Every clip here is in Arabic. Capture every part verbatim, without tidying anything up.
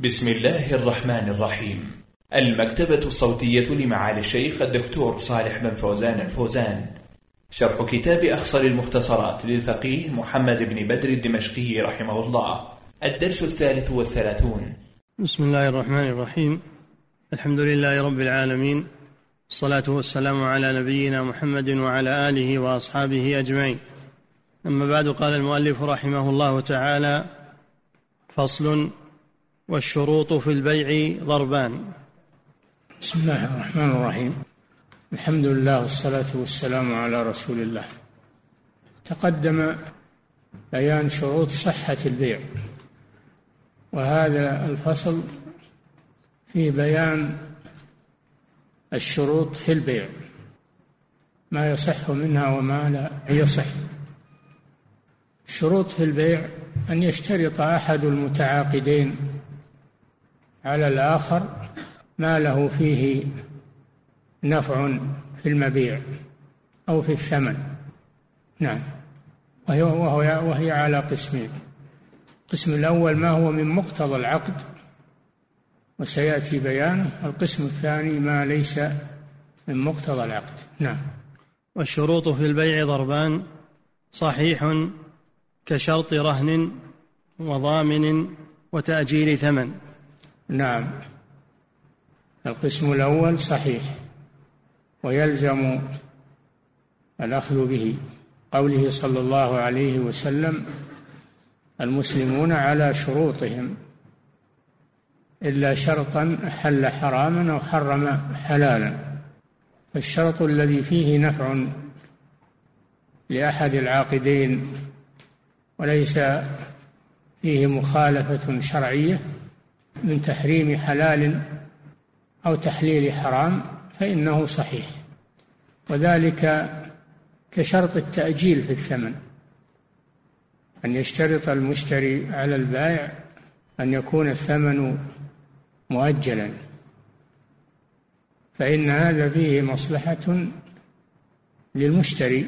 بسم الله الرحمن الرحيم. المكتبة الصوتية لمعالي الشيخ الدكتور صالح بن فوزان الفوزان، شرح كتاب أخصر المختصرات للفقيه محمد بن بدر الدمشقي رحمه الله، الدرس الثالث والثلاثون. بسم الله الرحمن الرحيم. الحمد لله رب العالمين، الصلاة والسلام على نبينا محمد وعلى آله وأصحابه أجمعين. أما بعد، قال المؤلف رحمه الله تعالى: فصل: والشروط في البيع ضربان. بسم الله الرحمن الرحيم. الحمد لله والصلاة والسلام على رسول الله. تقدم بيان شروط صحة البيع، وهذا الفصل في بيان الشروط في البيع، ما يصح منها وما لا يصح. الشروط في البيع أن يشترط أحد المتعاقدين على الآخر ما له فيه نفع في المبيع أو في الثمن. نعم. وهي, وهي, وهي على قسمين: القسم الأول ما هو من مقتضى العقد وسيأتي بيانه، القسم الثاني ما ليس من مقتضى العقد. نعم. والشروط في البيع ضربان: صحيح كشرط رهن وضامن وتأجيل ثمن. نعم. القسم الأول صحيح ويلزم الأخذ به، قوله صلى الله عليه وسلم: المسلمون على شروطهم إلا شرطا حل حراما أو حرم حلالا. فالشرط الذي فيه نفع لأحد العاقدين وليس فيه مخالفة شرعية من تحريم حلال أو تحليل حرام فإنه صحيح، وذلك كشرط التأجيل في الثمن، أن يشترط المشتري على البائع أن يكون الثمن مؤجلا، فإن هذا فيه مصلحة للمشتري،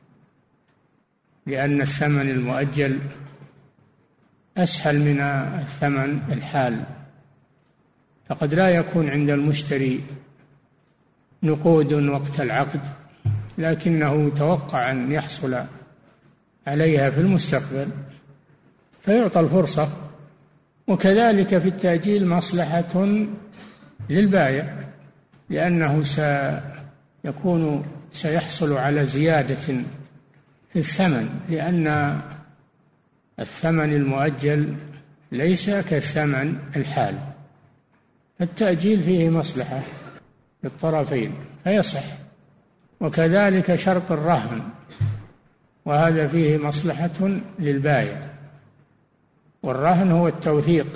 لأن الثمن المؤجل أسهل من الثمن الحال، فقد لا يكون عند المشتري نقود وقت العقد، لكنه يتوقع أن يحصل عليها في المستقبل فيعطى الفرصة. وكذلك في التأجيل مصلحة للبائع، لأنه سيكون سيحصل على زيادة في الثمن، لأن الثمن المؤجل ليس كالثمن الحال. التأجيل فيه مصلحة للطرفين فيصح. وكذلك شرط الرهن، وهذا فيه مصلحة للبائع. والرهن هو التوثيق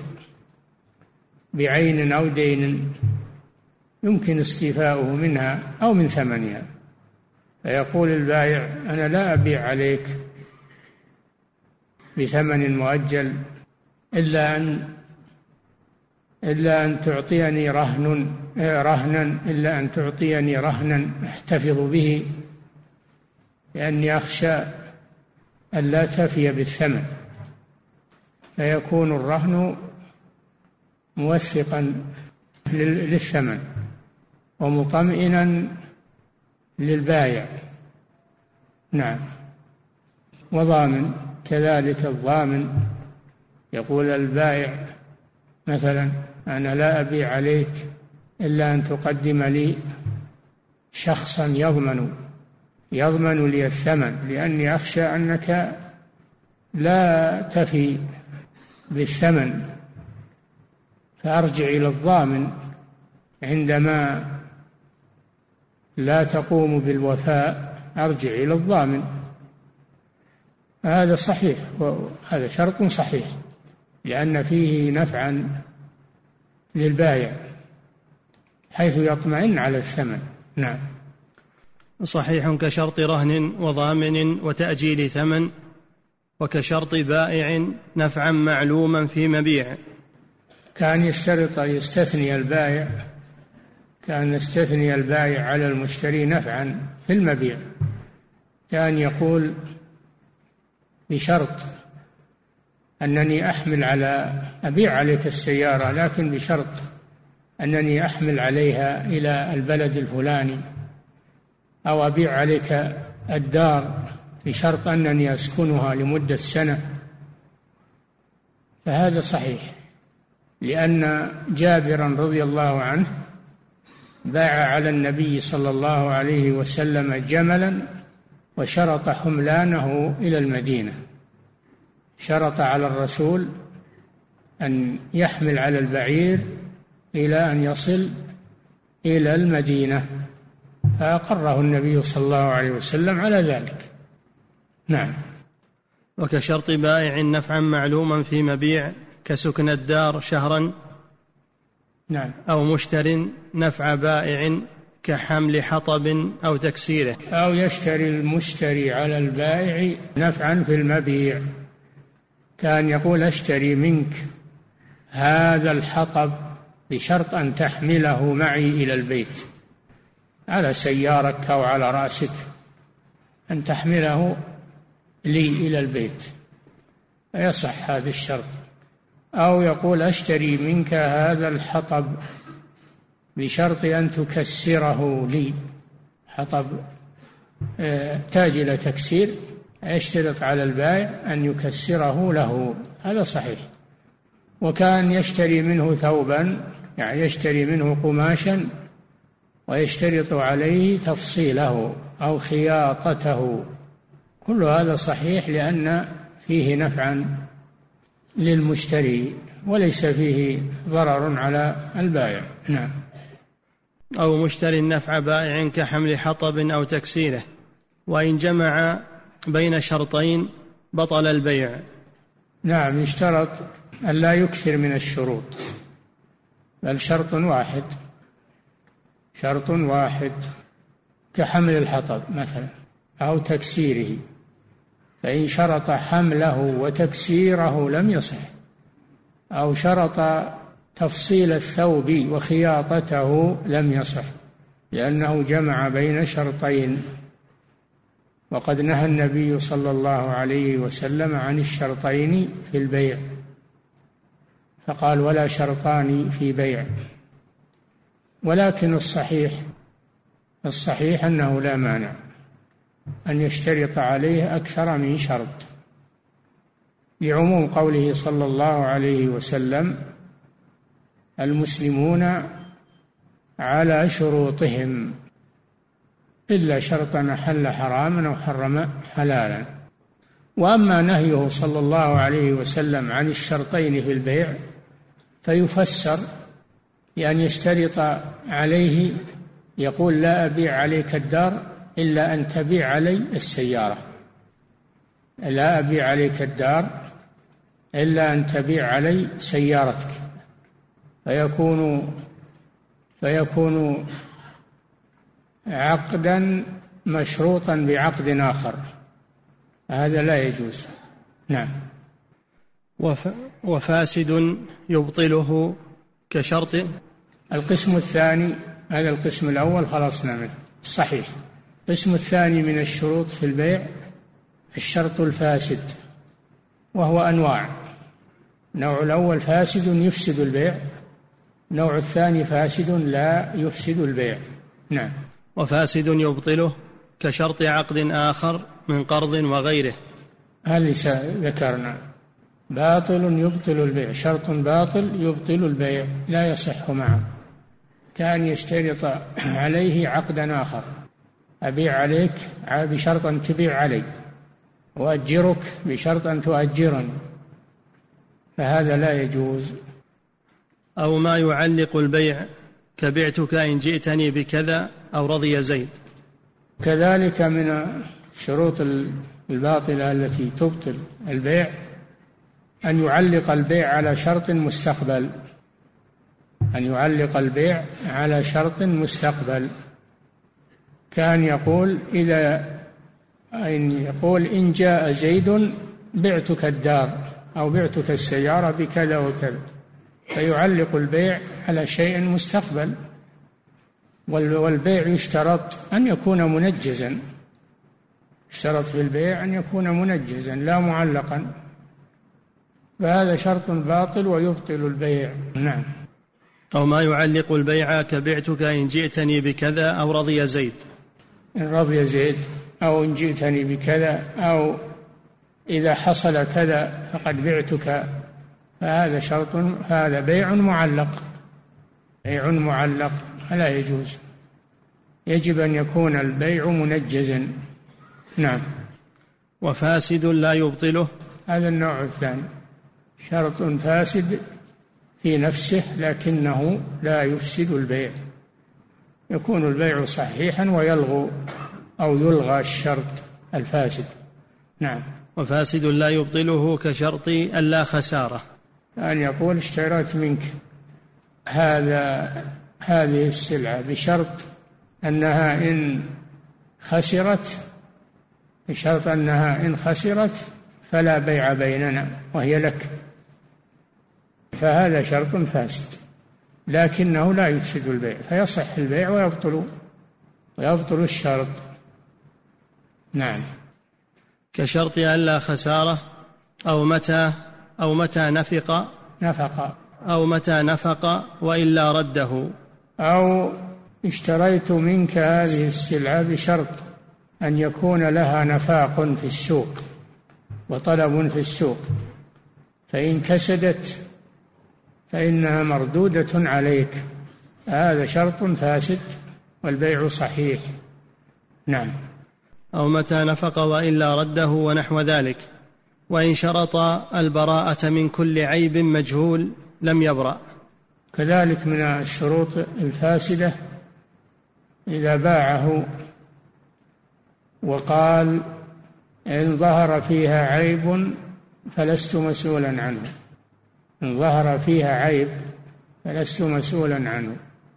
بعين أو دين يمكن استيفاؤه منها أو من ثمنها، فيقول البائع: أنا لا أبيع عليك بثمن مؤجل إلا أن إلا أن تعطيني رهن رهنا إلا أن تعطيني رهنا أحتفظ به، لأني أخشى أن لا تفي بالثمن. فيكون الرهن موثقا للثمن ومطمئنا للبائع. نعم. وضامن، كذلك الضامن يقول البائع مثلا: أنا لا أبيع عليك إلا أن تقدم لي شخصا يضمن يضمن لي الثمن، لأني أخشى أنك لا تفي بالثمن، فأرجع إلى الضامن عندما لا تقوم بالوفاء، أرجع إلى الضامن. هذا صحيح، وهذا شرط صحيح لأن فيه نفعا للبائع حيث يطمئن على الثمن. نعم. صحيح كشرط رهن وضامن وتأجيل ثمن، وكشرط بائع نفعا معلوما في مبيع. كان يشترط يستثني البائع كان يستثني البائع على المشتري نفعا في المبيع، كان يقول بشرط أنني أحمل على أبيع عليك السيارة، لكن بشرط أنني أحمل عليها إلى البلد الفلاني، أو أبيع عليك الدار بشرط أنني أسكنها لمدة سنة، فهذا صحيح، لأن جابرا رضي الله عنه باع على النبي صلى الله عليه وسلم جملا وشرط حملانه إلى المدينة، شرط على الرسول أن يحمل على البعير إلى أن يصل إلى المدينة، فأقره النبي صلى الله عليه وسلم على ذلك. نعم. وكشرط بائع نفعا معلوما في مبيع كسكن الدار شهرا. نعم. أو مشتر نفع بائع كحمل حطب أو تكسيره. أو يشتري المشتري على البائع نفعا في المبيع، كان يقول أشتري منك هذا الحطب بشرط أن تحمله معي إلى البيت على سيارتك أو على رأسك، أن تحمله لي إلى البيت، فيصح هذا الشرط. أو يقول أشتري منك هذا الحطب بشرط أن تكسره لي، حطب تاج إلى تكسير، يشترط على البائع أن يكسره له، هذا صحيح. وكان يشتري منه ثوبا، يعني يشتري منه قماشا ويشترط عليه تفصيله أو خياطته، كل هذا صحيح لأن فيه نفعا للمشتري وليس فيه ضرر على البائع. نعم. أو مشتري نفع بائع كحمل حطب أو تكسيره، وإن جمع بين شرطين بطل البيع. نعم، يشترط أن لا يكثر من الشروط، بل شرط واحد، شرط واحد كحمل الحطب مثلا أو تكسيره، فإن شرط حمله وتكسيره لم يصح، أو شرط تفصيل الثوب وخياطته لم يصح، لأنه جمع بين شرطين، وقد نهى النبي صلى الله عليه وسلم عن الشرطين في البيع، فقال ولا شرطان في بيع. ولكن الصحيح الصحيح أنه لا مانع أن يشترط عليه أكثر من شرط، لعموم قوله صلى الله عليه وسلم المسلمون على شروطهم إلا شرطا أحل حراما أو حرم حلالا. وأما نهيه صلى الله عليه وسلم عن الشرطين في البيع فيفسر بأن يشترط عليه، يقول لا أبيع عليك الدار إلا أن تبيع علي السيارة، لا أبيع عليك الدار إلا أن تبيع علي سيارتك، فيكون فيكون عقدا مشروطا بعقد آخر، هذا لا يجوز. نعم. وفاسد يبطله كشرط. القسم الثاني، هذا القسم الأول خلصنا منه الصحيح. القسم الثاني من الشروط في البيع الشرط الفاسد، وهو أنواع، النوع الأول فاسد يفسد البيع، النوع الثاني فاسد لا يفسد البيع. نعم. وفاسد يبطله كشرط عقد آخر من قرض وغيره، هل ذكرنا باطل يبطل البيع، شرط باطل يبطل البيع لا يصح معه، كان يشترط عليه عقدا آخر، أبيع عليك بشرط أن تبيع علي، وأجرك بشرط أن تؤجرني، فهذا لا يجوز. أو ما يعلق البيع كبعتك إن جئتني بكذا أو رضي زيد. كذلك من الشروط الباطلة التي تبطل البيع أن يعلق البيع على شرط مستقبل، أن يعلق البيع على شرط مستقبل، كان يقول إذا أن يقول إن جاء زيد بعتك الدار أو بعتك السيارة بكذا وكذا، فيعلق البيع على شيء مستقبل. والبيع يشترط أن يكون منجزا، يشترط في البيع أن يكون منجزا لا معلقا، فهذا شرط باطل ويبطل البيع. نعم. أو ما يعلق البيع كبعتك إن جئتني بكذا أو رضي زيد. إن رضي زيد أو إن جئتني بكذا أو إذا حصل كذا فقد بعتك، فهذا شرط، هذا بيع معلق، بيع معلق لا يجوز، يجب أن يكون البيع منجزا. نعم. وفاسد لا يبطله، هذا النوع الثاني، شرط فاسد في نفسه لكنه لا يفسد البيع، يكون البيع صحيحا ويلغو أو يلغى الشرط الفاسد. نعم. وفاسد لا يبطله كشرط اللا خسارة، أن يقول اشتريت منك هذا هذه السلعة بشرط أنها إن خسرت بشرط أنها إن خسرت فلا بيع بيننا وهي لك، فهذا شرط فاسد لكنه لا يفسد البيع، فيصح البيع ويبطل ويبطل الشرط. نعم. كشرط ألا خسارة أو متى أو متى نفق نفق أو متى نفق وإلا رده، أو اشتريت منك هذه السلعة بشرط أن يكون لها نفاق في السوق وطلب في السوق، فإن كسدت فإنها مردودة عليك، هذا شرط فاسد والبيع صحيح. نعم. أو متى نفق وإلا رده ونحو ذلك. وإن شرط البراءة من كل عيب مجهول لم يبرأ. كذلك من الشروط الفاسدة إذا باعه وقال إن ظهر فيها عيب فلست مسؤولا عنه، إن ظهر فيها عيب فلست مسؤولا عنه،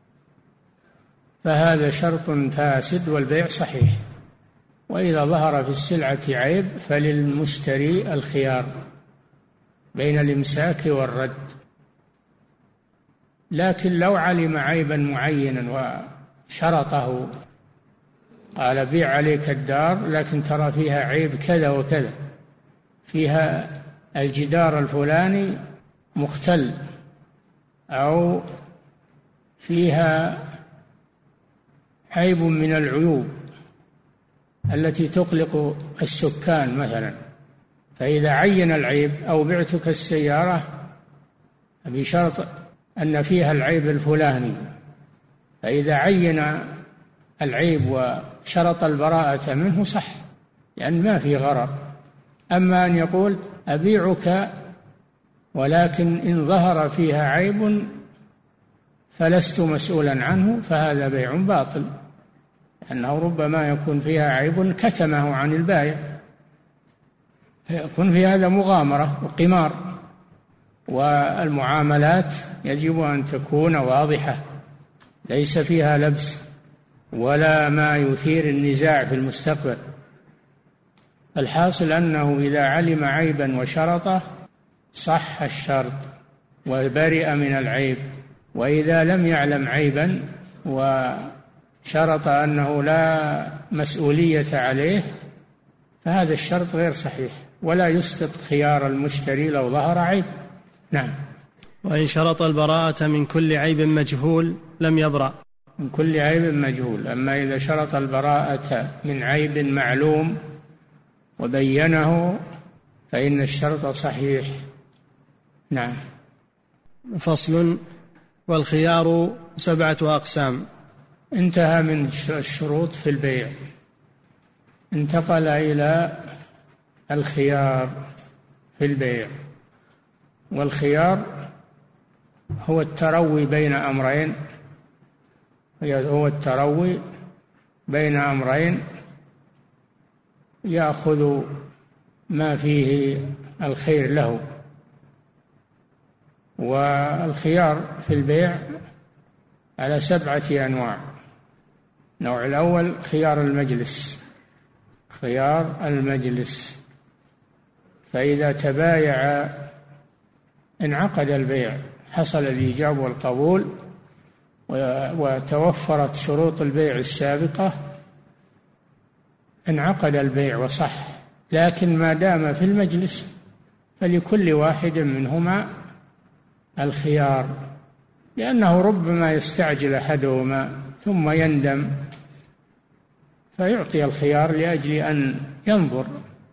فهذا شرط فاسد والبيع صحيح. وإذا ظهر في السلعة عيب فللمشتري الخيار بين الإمساك والرد، لكن لو علم عيبا معينا وشرطه، قال بيع عليك الدار لكن ترى فيها عيب كذا وكذا، فيها الجدار الفلاني مختل أو فيها عيب من العيوب التي تقلق السكان مثلا، فإذا عين العيب، أو بعتك السيارة بشرط أن فيها العيب الفلاني، فإذا عين العيب وشرط البراءة منه صح، لأن ما في غرر. أما أن يقول أبيعك ولكن إن ظهر فيها عيب فلست مسؤولا عنه، فهذا بيع باطل، لأنه ربما يكون فيها عيب كتمه عن البائع، يكون في هذا مغامرة وقمار. والمعاملات يجب أن تكون واضحة ليس فيها لبس ولا ما يثير النزاع في المستقبل. الحاصل أنه إذا علم عيبا وشرطه صح الشرط وبرئ من العيب، وإذا لم يعلم عيبا وشرط أنه لا مسؤولية عليه فهذا الشرط غير صحيح، ولا يسقط خيار المشتري لو ظهر عيب. نعم. وإن شرط البراءة من كل عيب مجهول لم يبرأ. من كل عيب مجهول. أما إذا شرط البراءة من عيب معلوم وبينه فإن الشرط صحيح. نعم. فصل. والخيار سبعة أقسام. انتهى من الشروط في البيع، انتقل إلى الخيار في البيع. والخيار هو التروي بين أمرين، هو التروي بين أمرين يأخذ ما فيه الخير له. والخيار في البيع على سبعة أنواع. النوع الأول خيار المجلس، خيار المجلس، فإذا تبايع انعقد البيع، حصل الإيجاب والقبول وتوفرت شروط البيع السابقة، انعقد البيع وصح. لكن ما دام في المجلس فلكل واحد منهما الخيار، لأنه ربما يستعجل أحدهما ثم يندم، فيعطي الخيار لأجل أن ينظر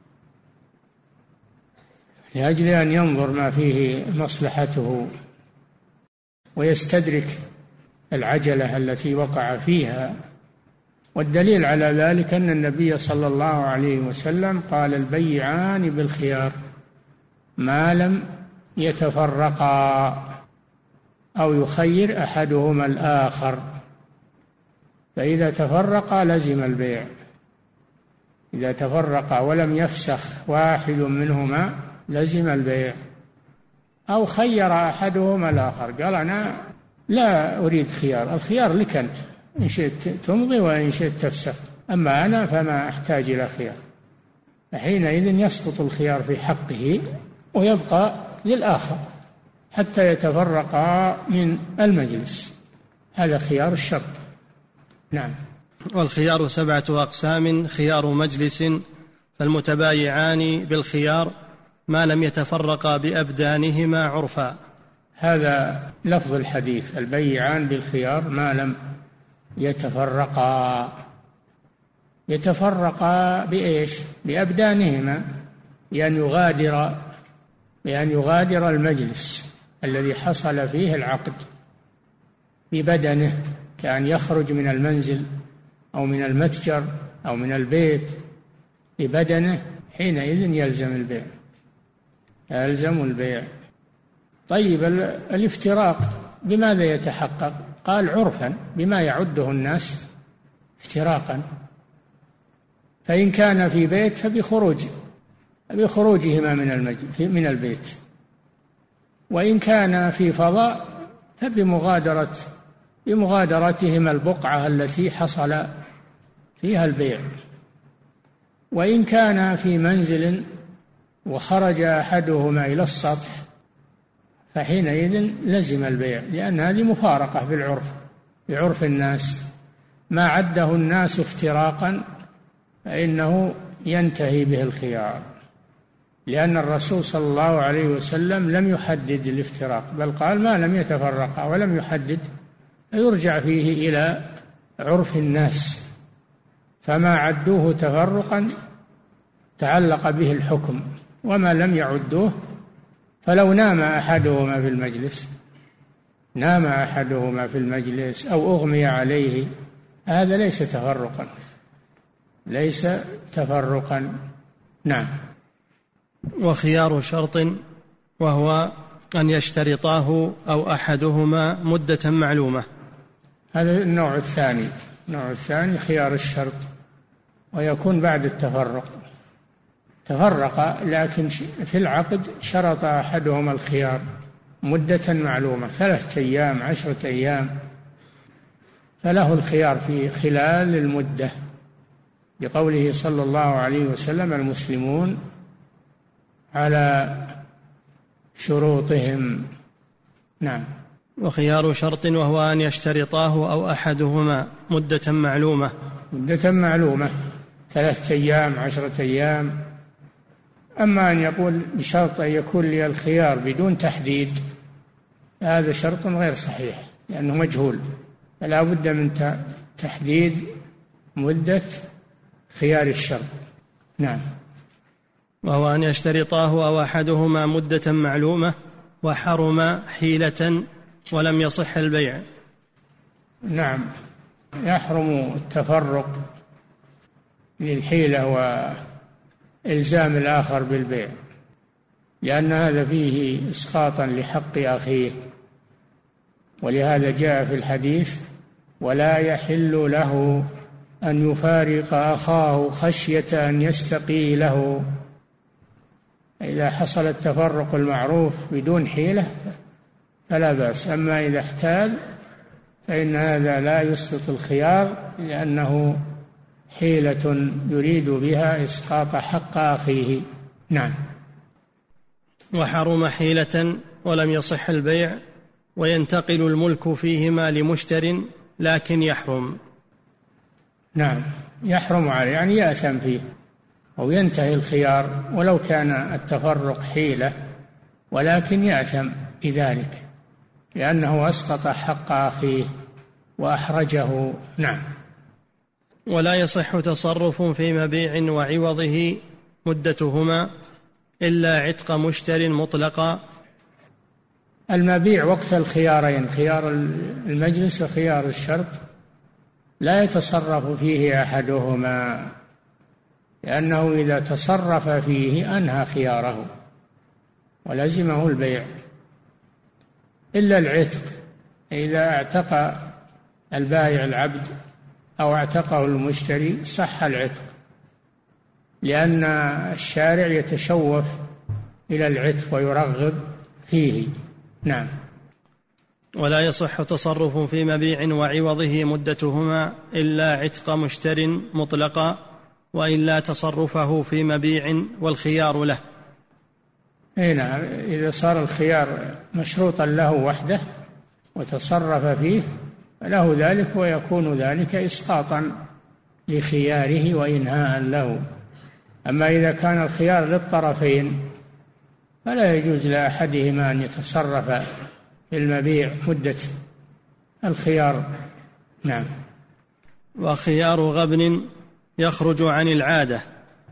لأجل أن ينظر ما فيه مصلحته ويستدرك العجلة التي وقع فيها. والدليل على ذلك أن النبي صلى الله عليه وسلم قال: البيعان بالخيار ما لم يتفرقا أو يخير أحدهما الآخر، فإذا تفرقا لزم البيع. إذا تفرقا ولم يفسخ واحد منهما لزم البيع، أو خير أحدهما الآخر، قال: أنا لا أريد خيار، الخيار لك أنت، إن شئت تمضي وإن شئت تفسخ، أما أنا فما أحتاج إلى خيار. فحينئذ يسقط الخيار في حقه ويبقى للآخر حتى يتفرقا من المجلس. هذا خيار الشرط. نعم. والخيار سبعة أقسام: خيار مجلس، فالمتبايعان بالخيار ما لم يتفرقا بأبدانهما عرفا. هذا لفظ الحديث: البيعان بالخيار ما لم يتفرقا. يتفرقا بإيش؟ بأبدانهما، بأن يغادر بأن يغادر المجلس الذي حصل فيه العقد ببدنه، كأن يخرج من المنزل أو من المتجر أو من البيت ببدنه، حينئذ يلزم البيع يلزم البيع. طيب، الافتراق بماذا يتحقق؟ قال: عرفا، بما يعده الناس افتراقا. فإن كان في بيت فبخروج بخروجهما من المجلس من البيت، وإن كان في فضاء فبمغادرة بمغادرتهما البقعة التي حصل فيها البيع. وإن كان في منزل وخرج أحدهما إلى السطح فحينئذ لزم البيع، لأن هذه مفارقة بالعرف بعرف الناس. ما عده الناس افتراقا فإنه ينتهي به الخيار، لأن الرسول صلى الله عليه وسلم لم يحدد الافتراق، بل قال: ما لم يتفرقا، ولم يحدد، فيرجع فيه إلى عرف الناس. فما عدوه تفرقا تعلق به الحكم، وما لم يعدوه، فلو نام أحدهما في المجلس نام أحدهما في المجلس أو أغمي عليه، هذا ليس تفرقا ليس تفرقا نعم. وخيار شرط، وهو أن يشترطاه أو أحدهما مدة معلومة. هذا النوع الثاني. النوع الثاني خيار الشرط، ويكون بعد التفرق. تفرق لكن في العقد شرط أحدهما الخيار مدة معلومة، ثلاثة أيام، عشرة أيام، فله الخيار في خلال المدة، بقوله صلى الله عليه وسلم: المسلمون على شروطهم. نعم. وخيار شرط، وهو أن يشترطاه أو أحدهما مدة معلومة. مدة معلومة، ثلاثة أيام، عشرة أيام. أما أن يقول بشرط أن يكون لي الخيار بدون تحديد، هذا شرط غير صحيح، لأنه مجهول، فلا بد من تحديد مدة خيار الشرط. نعم. وهو أن يشترطاه أو أحدهما مدة معلومة، وحرم حيلة ولم يصح البيع. نعم، يحرم التفرق للحيلة وإلزام الآخر بالبيع، لأن هذا فيه إسقاطا لحق أخيه، ولهذا جاء في الحديث: ولا يحل له أن يفارق أخاه خشية أن يستقيله. إذا حصل التفرق المعروف بدون حيلة فلا بأس، أما إذا احتال فإن هذا لا يسقط الخيار، لأنه حيلة يريد بها إسقاط حق أخيه. نعم. وحرم حيلة ولم يصح البيع، وينتقل الملك فيهما لمشتر لكن يحرم. نعم، يحرم عليه، يعني يأثم فيه، أو ينتهي الخيار ولو كان التفرق حيلة، ولكن يأثم بذلك لأنه أسقط حق أخيه وأحرجه. نعم. ولا يصح تصرف في مبيع وعوضه مدتهما إلا عتق مشتر مطلقا. المبيع وقت الخيارين، خيار المجلس وخيار الشرط، لا يتصرف فيه أحدهما، لأنه إذا تصرف فيه أنهى خياره ولزمه البيع، إلا العتق. إذا اعتق البائع العبد أو اعتقه المشتري صح العتق، لأن الشارع يتشوف إلى العتق ويرغب فيه. نعم. ولا يصح تصرف في مبيع وعوضه مدتهما إلا عتق مشتر مطلقا، وإلا تصرفه في مبيع والخيار له. هنا إذا صار الخيار مشروطا له وحده وتصرف فيه فله ذلك، ويكون ذلك إسقاطا لخياره وإنهاء له. أما إذا كان الخيار للطرفين فلا يجوز لأحدهما أن يتصرف في المبيع مدة الخيار. نعم. وخيار غبن يخرج عن العادة.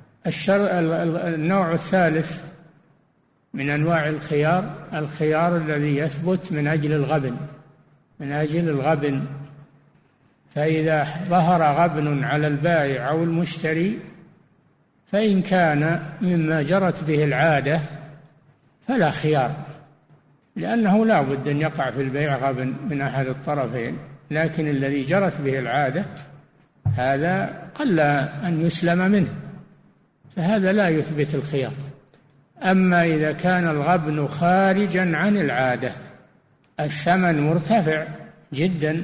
النوع الثالث من أنواع الخيار الخيار الذي يثبت من أجل الغبن، من أجل الغبن. فإذا ظهر غبن على البائع أو المشتري فإن كان مما جرت به العادة فلا خيار، لأنه لا بد أن يقع في البيع غبن من أحد الطرفين. لكن الذي جرت به العادة هذا قل أن يسلم منه، فهذا لا يثبت الخيار. أما إذا كان الغبن خارجا عن العادة، الثمن مرتفع جدا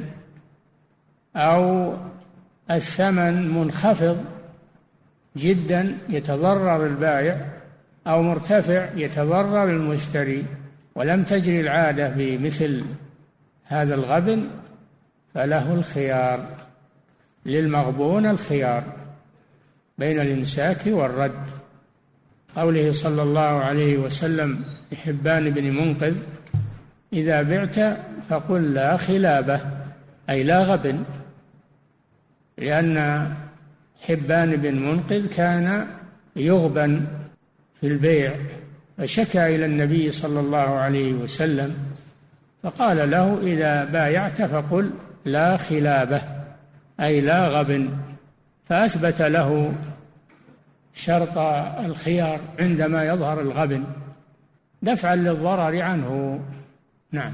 أو الثمن منخفض جدا يتضرر البائع، أو مرتفع يتضرر المشتري، ولم تجري العادة بمثل هذا الغبن، فله الخيار، للمغبون الخيار بين الإمساك والرد. قوله صلى الله عليه وسلم لحبان بن منقذ: إذا بعت فقل لا خلابة، أي لا غبن، لأن حبان بن منقذ كان يغبن في البيع، فشكى إلى النبي صلى الله عليه وسلم فقال له: إذا بايعت فقل لا خلابة، أي لا غبن، فأثبت له شرط الخيار عندما يظهر الغبن دفعا للضرر عنه. نعم.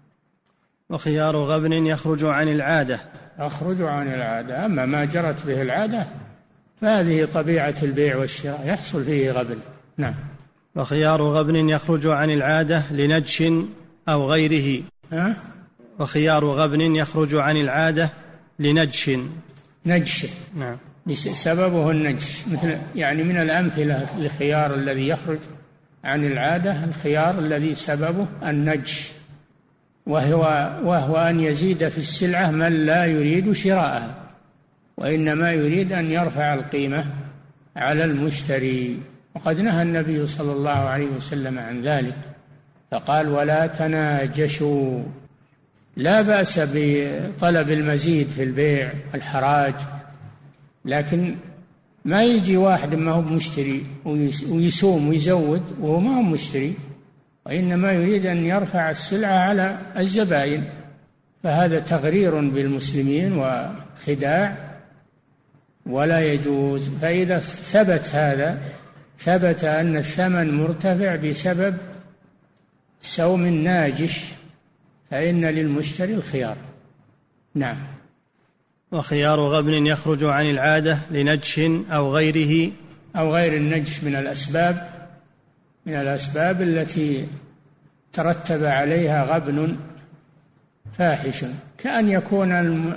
وخيار غبن يخرج عن العادة. يخرج عن العادة. أما ما جرت به العادة فهذه طبيعة البيع والشراء، يحصل فيه غبن. نعم. وخيار غبن يخرج عن العادة لنجش أو غيره. ها؟ وخيار غبن يخرج عن العادة لنجش. نجش. نعم. سببه النجش، مثل يعني من الأمثلة للخيار الذي يخرج عن العادة الخيار الذي سببه النجش، وهو, وهو أن يزيد في السلعة من لا يريد شراءها، وإنما يريد أن يرفع القيمة على المشتري. وقد نهى النبي صلى الله عليه وسلم عن ذلك، فقال: ولا تناجشوا. لا بأس بطلب المزيد في البيع الحراج، لكن ما يجي واحد ما هو مشتري ويسوم ويزود وهو ما هو مشتري، وإنما يريد أن يرفع السلعة على الزبائن، فهذا تغرير بالمسلمين وخداع ولا يجوز. فإذا ثبت هذا، ثبت أن الثمن مرتفع بسبب سوم ناجش، فإن للمشتري الخيار. نعم. وخيار غبن يخرج عن العادة لنجش أو غيره. أو غير النجش من الأسباب من الأسباب التي ترتب عليها غبن فاحش، كأن يكون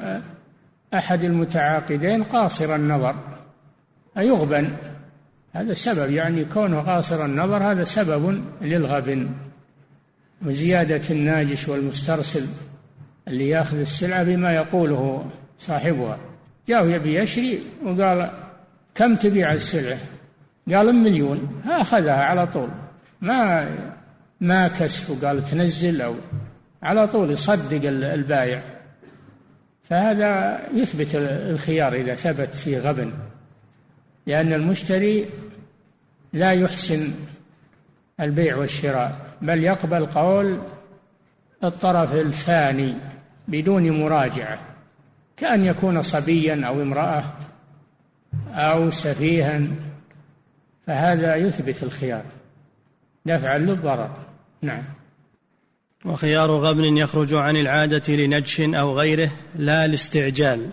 أحد المتعاقدين قاصر النظر أيغبن، هذا سبب، يعني كونه قاصر النظر هذا سبب للغبن. وزيادة الناجش والمسترسل اللي يأخذ السلعة بما يقوله صاحبها، جاء يبي يشري وقال: كم تبيع السلعة؟ قال مليون، أخذها على طول، ما ما كشف وقال تنزل، أو على طول يصدق البائع. فهذا يثبت الخيار إذا ثبت فيه غبن، لأن المشتري لا يحسن البيع والشراء، بل يقبل قول الطرف الثاني بدون مراجعة، كأن يكون صبيا أو امرأة أو سفيها، فهذا يثبت الخيار دفعا للضرر. نعم. وخيار غبن يخرج عن العادة لنجش أو غيره لا لاستعجال.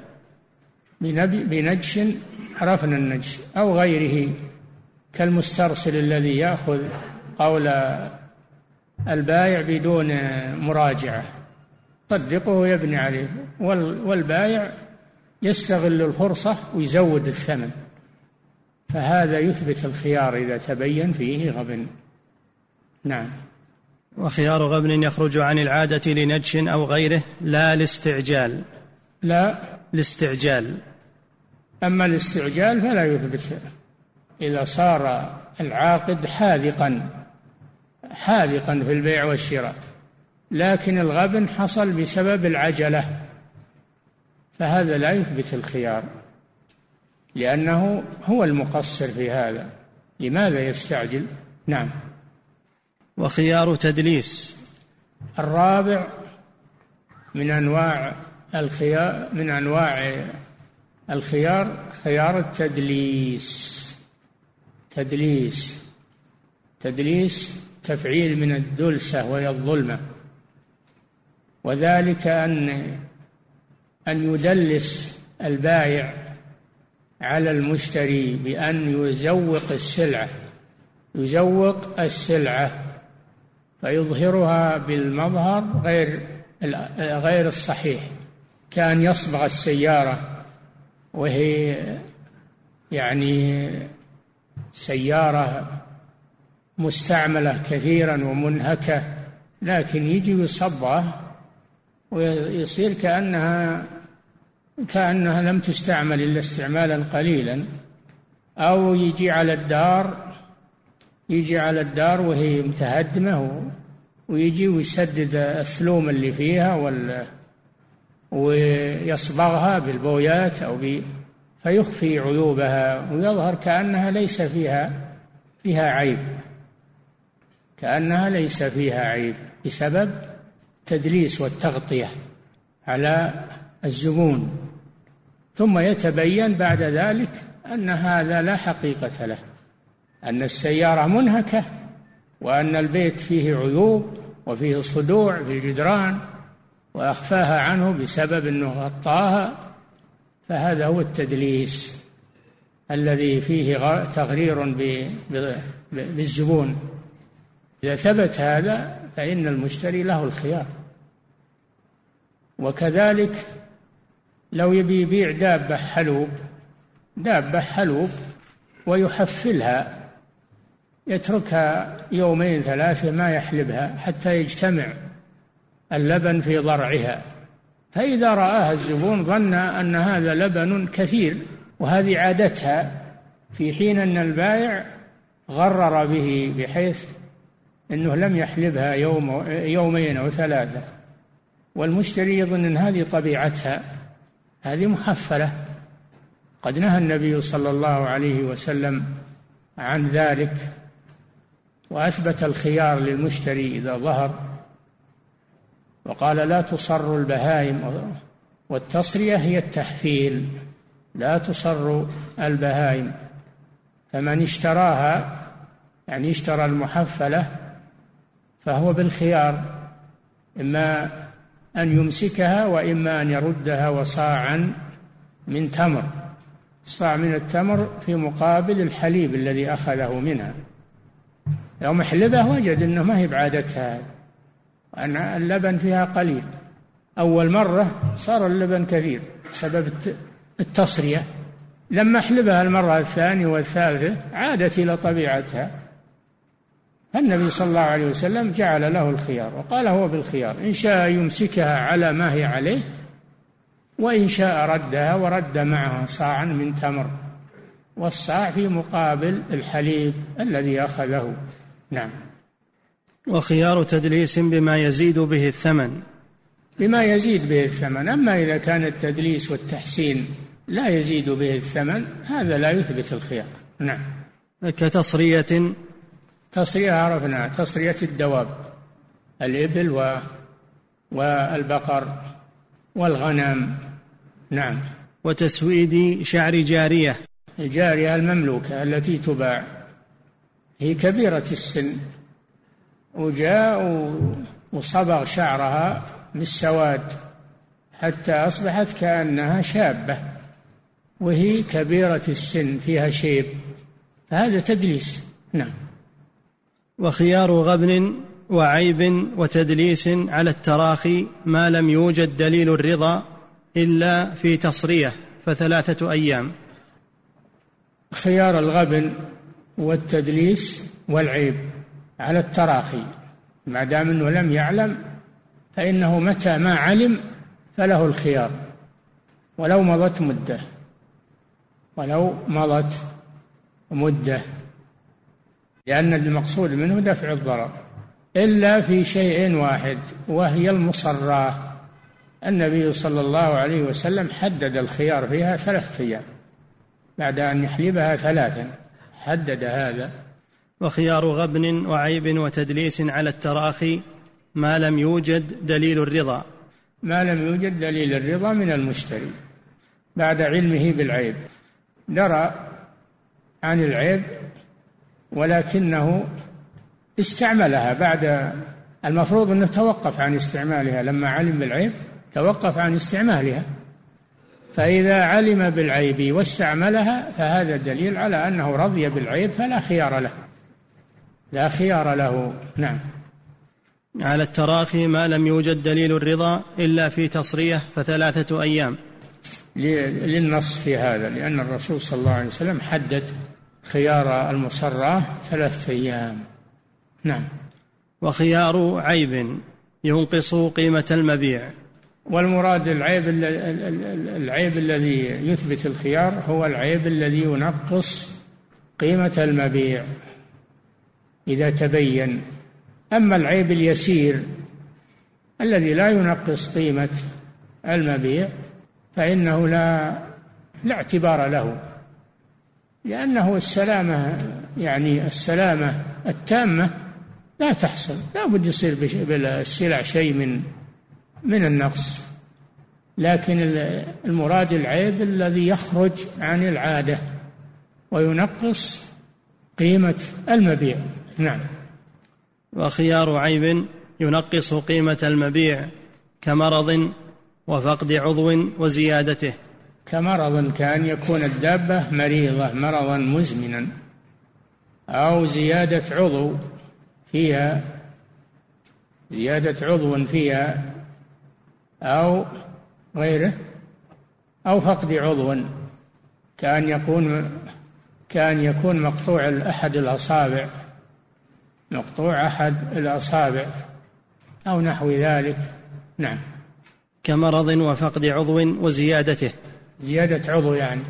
بنجش عرفنا النجش أو غيره، كالمسترسل الذي يأخذ قول البائع بدون مراجعة، صدقه ويبني عليه، والبائع يستغل الفرصة ويزود الثمن، فهذا يثبت الخيار إذا تبين فيه غبن. نعم. وخيار غبن يخرج عن العادة لنجش أو غيره لا لاستعجال. لا لاستعجال. أما الاستعجال فلا يثبت إذا صار العاقد حاذقا حاذقا في البيع والشراء، لكن الغبن حصل بسبب العجلة، فهذا لا يثبت الخيار، لأنه هو المقصر في هذا، لماذا يستعجل؟ نعم. وخيار تدليس. الرابع من أنواع الخيار من أنواع الخيار خيار التدليس. تدليس تدليس تفعيل من الدلسة وهي الظلمة، وذلك أن أن يدلس البائع على المشتري بأن يزوق السلعة يزوق السلعة فيظهرها بالمظهر غير غير الصحيح، كأن يصبغ السيارة وهي يعني سيارة مستعملة كثيرا ومنهكة، لكن يجي يصبغها ويصير كأنها كأنها لم تستعمل إلا استعمالا قليلا، أو يجي على الدار يجي على الدار وهي متهدمة ويجي ويسدد الثلوم اللي فيها وال ويصبغها بالبويات أو ب... فيخفي عيوبها ويظهر كأنها ليس فيها فيها عيب كأنها ليس فيها عيب بسبب التدليس والتغطية على الزبون، ثم يتبين بعد ذلك أن هذا لا حقيقة له، أن السيارة منهكة وأن البيت فيه عيوب وفيه صدوع في الجدران وأخفاها عنه بسبب أنه غطاها، فهذا هو التدليس الذي فيه تغرير بالزبون. إذا ثبت هذا فإن المشتري له الخيار. وكذلك لو يبي يبيع دابة حلوب دابة حلوب ويحفلها، يتركها يومين ثلاثة ما يحلبها حتى يجتمع اللبن في ضرعها، فإذا رآها الزبون ظن أن هذا لبن كثير وهذه عادتها، في حين أن البائع غرر به بحيث أنه لم يحلبها يوم يومين أو ثلاثة، والمشتري يظن أن هذه طبيعتها، هذه محفلة. قد نهى النبي صلى الله عليه وسلم عن ذلك، وأثبت الخيار للمشتري إذا ظهر، وقال لا تصر البهائم، والتصرية هي التحفيل، لا تصر البهائم، فمن اشتراها يعني اشترى المحفلة فهو بالخيار، إما أن يمسكها وإما أن يردها وصاعا من تمر، صاع من التمر في مقابل الحليب الذي أخذه منها. يوم حلبه وجد أنه ما هي بعادتها، أن اللبن فيها قليل، أول مرة صار اللبن كثير بسبب التصرية، لما حلبها المرة الثانية والثالثة عادت إلى طبيعتها. النبي صلى الله عليه وسلم جعل له الخيار وقال هو بالخيار، إن شاء يمسكها على ما هي عليه، وإن شاء ردها ورد معها صاعا من تمر، والصاع في مقابل الحليب الذي أخذه. نعم. وخيار تدليس بما يزيد به الثمن. بما يزيد به الثمن. أما إذا كان التدليس والتحسين لا يزيد به الثمن هذا لا يثبت الخيار. نعم. كتصرية. تصرية عرفنا، تصرية الدواب، الإبل و... والبقر والغنم. نعم. وتسويد شعر جارية. الجارية المملوكة التي تباع، هي كبيرة السن وجاء وصبغ شعرها بالسواد حتى أصبحت كأنها شابة وهي كبيرة السن فيها شيب، هذا تدليس. نعم. وخيار غبن وعيب وتدليس على التراخي ما لم يوجد دليل الرضا إلا في تصرية فثلاثة أيام. خيار الغبن والتدليس والعيب على التراخي ما دام أنه لم يعلم فإنه متى ما علم فله الخيار ولو مضت مدة، ولو مضت مدة، لأن المقصود منه دفع الضرر، إلا في شيء واحد وهي المصراه. النبي صلى الله عليه وسلم حدد الخيار فيها ثلاثة أيام بعد أن يحلبها ثلاثا، حدد هذا. وخيار غبن وعيب وتدليس على التراخي ما لم يوجد دليل الرضا. ما لم يوجد دليل الرضا من المشتري بعد علمه بالعيب، درى عن العيب ولكنه استعملها بعد، المفروض أنه توقف عن استعمالها لما علم بالعيب، توقف عن استعمالها، فإذا علم بالعيب واستعملها فهذا دليل على أنه رضي بالعيب فلا خيار له، لا خيار له. نعم. على التراخي ما لم يوجد دليل الرضا إلا في تصرية فثلاثة أيام للنص في هذا، لأن الرسول صلى الله عليه وسلم حدد خيار المصراه ثلاثة أيام. نعم. وخيار عيب ينقص قيمة المبيع. والمراد العيب العيب الذي يثبت الخيار هو العيب الذي ينقص قيمة المبيع إذا تبين. أما العيب اليسير الذي لا ينقص قيمة المبيع فإنه لا لا اعتبار له، لأنه السلامة يعني السلامة التامة لا تحصل، لا بد يصير بالسلع شيء من من النقص، لكن المراد العيب الذي يخرج عن العادة وينقص قيمة المبيع. نعم. وخيار عيب ينقص قيمة المبيع كمرض وفقد عضو وزيادته. كمرض كان يكون الدابة مريضة مرضا مزمنا، أو زيادة عضو فيها زيادة عضو فيها أو غيره، أو فقد عضو كان يكون كان يكون مقطوع أحد الأصابع مقطوع أحد الأصابع أو نحو ذلك. نعم. كمرض وفقد عضو وزيادته. زيادة عضو يعني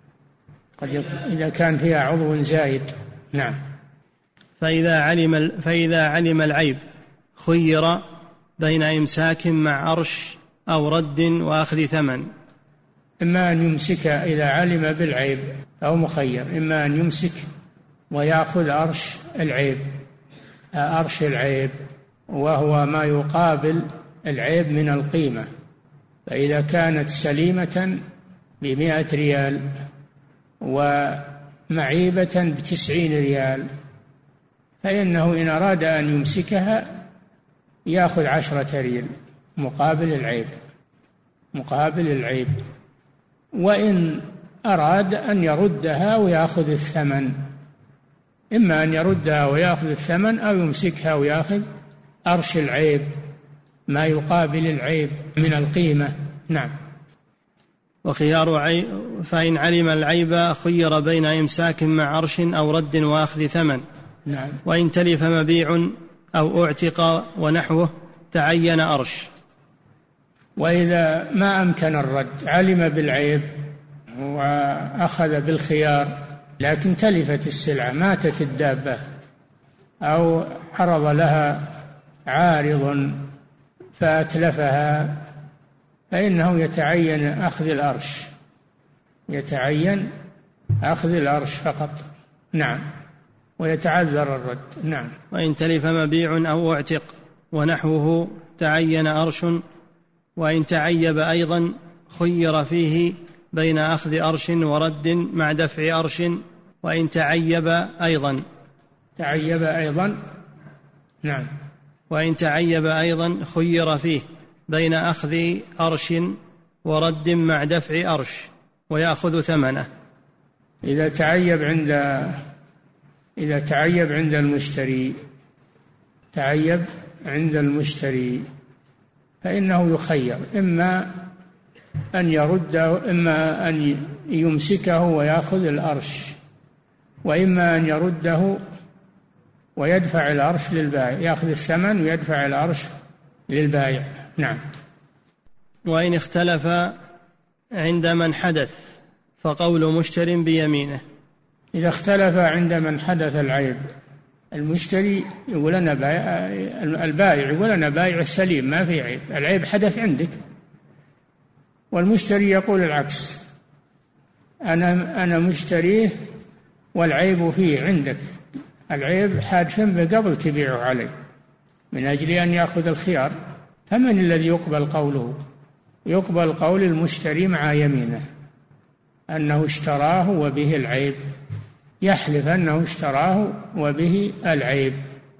قد إذا كان فيها عضو زايد. نعم. فإذا علم فإذا علم العيب خير بين إمساك مع أرش أو رد وأخذ ثمن. إما أن يمسك إذا علم بالعيب أو مخير، إما أن يمسك ويأخذ أرش العيب أرش العيب وهو ما يقابل العيب من القيمة، فإذا كانت سليمة بمائة ريال ومعيبة بتسعين ريال فإنه إن أراد أن يمسكها يأخذ عشرة ريال مقابل العيب مقابل العيب وإن أراد أن يردها ويأخذ الثمن، إما أن يردها ويأخذ الثمن أو يمسكها ويأخذ أرش العيب ما يقابل العيب من القيمة. نعم. وخيار عيب فإن علم العيب خير بين إمساك مع أرش أو رد وأخذ ثمن. نعم. وإن تلف مبيع أو أعتق ونحوه تعين أرش. وإذا ما أمكن الرد، علم بالعيب وأخذ بالخيار لكن تلفت السلعة، ماتت الدابة أو عرض لها عارض فأتلفها، فإنه يتعين أخذ الأرش، يتعين أخذ الأرش فقط. نعم، ويتعذر الرد. نعم. وإن تلف مبيع أو اعتق ونحوه تعين أرش، وإن تعيب أيضا خير فيه بين أخذ أرش ورد مع دفع أرش. وإن تعيب أيضا تعيب أيضا نعم وإن تعيب أيضا خير فيه بين أخذ أرش ورد مع دفع أرش ويأخذ ثمنه. إذا تعيب عند إذا تعيب عند المشتري تعيب عند المشتري فإنه يخير، إما أن يرده، إما أن يمسكه ويأخذ الأرش، وإما أن يرده ويدفع الأرش للبائع، يأخذ الثمن ويدفع الأرش للبائع. نعم. وإن اختلف عند من حدث فقول مشتر بيمينه. إذا اختلف عند من حدث العيب، المشتري يقول أنا بائع، البائع يقول أنا بائع سليم ما في عيب، العيب حدث عندك، والمشتري يقول العكس، أنا أنا مشتريه والعيب فيه عندك، العيب حادث به قبل تبيعه عليه، من أجل أن يأخذ الخيار. فمن الذي يقبل قوله؟ يقبل قول المشتري مع يمينه أنه اشتراه وبه العيب، يحلف أنه اشتراه وبه العيب،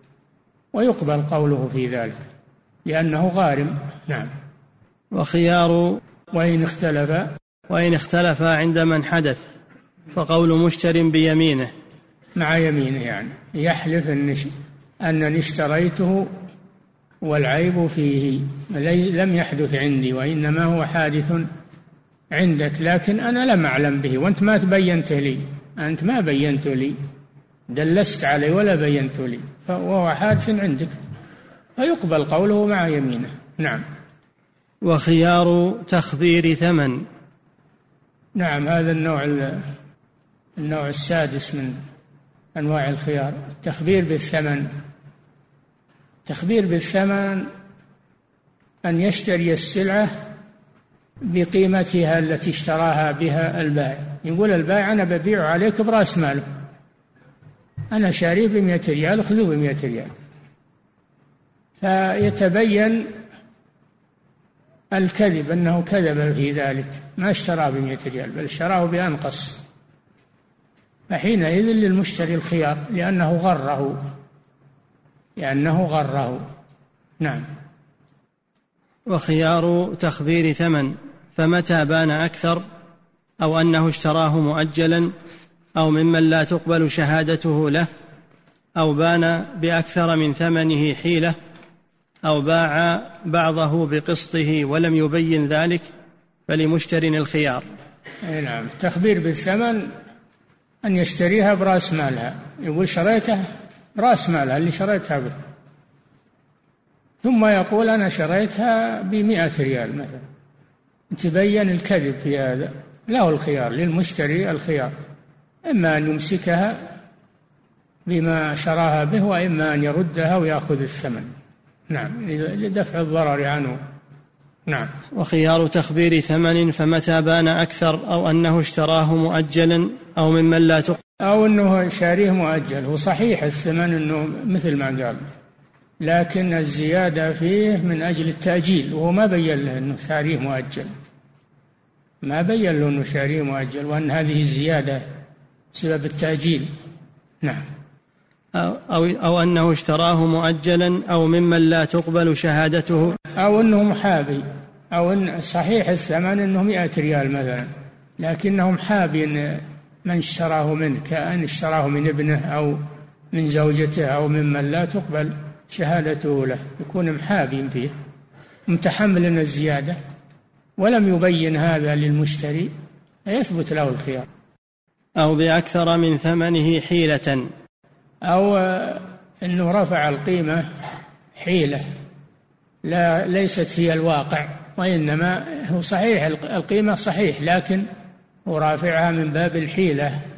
ويقبل قوله في ذلك لأنه غارم. نعم. وخيار وإن اختلف وإن اختلف عند من حدث فقول مشتر بيمينه، مع يمينه، يعني يحلف أنني اشتريته والعيب فيه، لم يحدث عندي وإنما هو حادث عندك، لكن أنا لم أعلم به وأنت ما تبينت لي، أنت ما بينت لي، دلست علي ولا بينت لي، وهو حادث عندك، فيقبل قوله مع يمينه. نعم. وخيار تخبير ثمن. نعم، هذا النوع النوع السادس من أنواع الخيار، التخبير بالثمن. تخبير بالثمن أن يشتري السلعة بقيمتها التي اشتراها بها البائع، يقول البائع أنا ببيع عليك برأس ماله، أنا شاريه بمئة ريال، خذوه بمئة ريال، فيتبين الكذب أنه كذب في ذلك، ما اشتراه بمئة ريال بل اشتراه بأنقص، فحينئذ للمشتري الخيار لأنه غره لأنه غره. نعم. وخيار تخبير ثمن، فمتى بان أكثر أو أنه اشتراه مؤجلا أو ممن لا تقبل شهادته له، أو بان بأكثر من ثمنه حيلة، أو باع بعضه بقسطه ولم يبين ذلك، فلمشتر الخيار. نعم. التخبير بالثمن أن يشتريها برأس مالها، يقول شريتها برأس مالها اللي شريتها به، ثم يقول أنا شريتها بمئة ريال مثلا، تبين الكذب في هذا، له الخيار، للمشتري الخيار، إما أن يمسكها بما شراها به، وإما أن يردها ويأخذ الثمن. نعم، لدفع الضرر عنه. نعم. وخيار تخبير ثمن، فمتى بان أكثر أو أنه اشتراه مؤجلا أو ممن لا تقبل، أو أنه شاريه مؤجل، وصحيح الثمن أنه مثل ما قال، لكن الزيادة فيه من أجل التأجيل، وهو ما بين له أنه شاريه مؤجل، ما بين له أنه شاريه مؤجل، وأن هذه زيادة بسبب التأجيل. نعم. أو, أو, أو أنه اشتراه مؤجلا أو ممن لا تقبل شهادته، أو أنه محابي، أو أن صحيح الثمن أنه مئة ريال مثلا، لكنه محابي من اشتراه منه، كأن اشتراه من ابنه أو من زوجته أو ممن لا تقبل شهادته له، يكون محابي فيه متحمل الزيادة، ولم يبين هذا للمشتري، فيثبت له الخيار. أو بأكثر من ثمنه حيلة، أو أنه رفع القيمة حيلة لا ليست هي الواقع، وإنما هو صحيح القيمة صحيح، لكن هو رافعها من باب الحيلة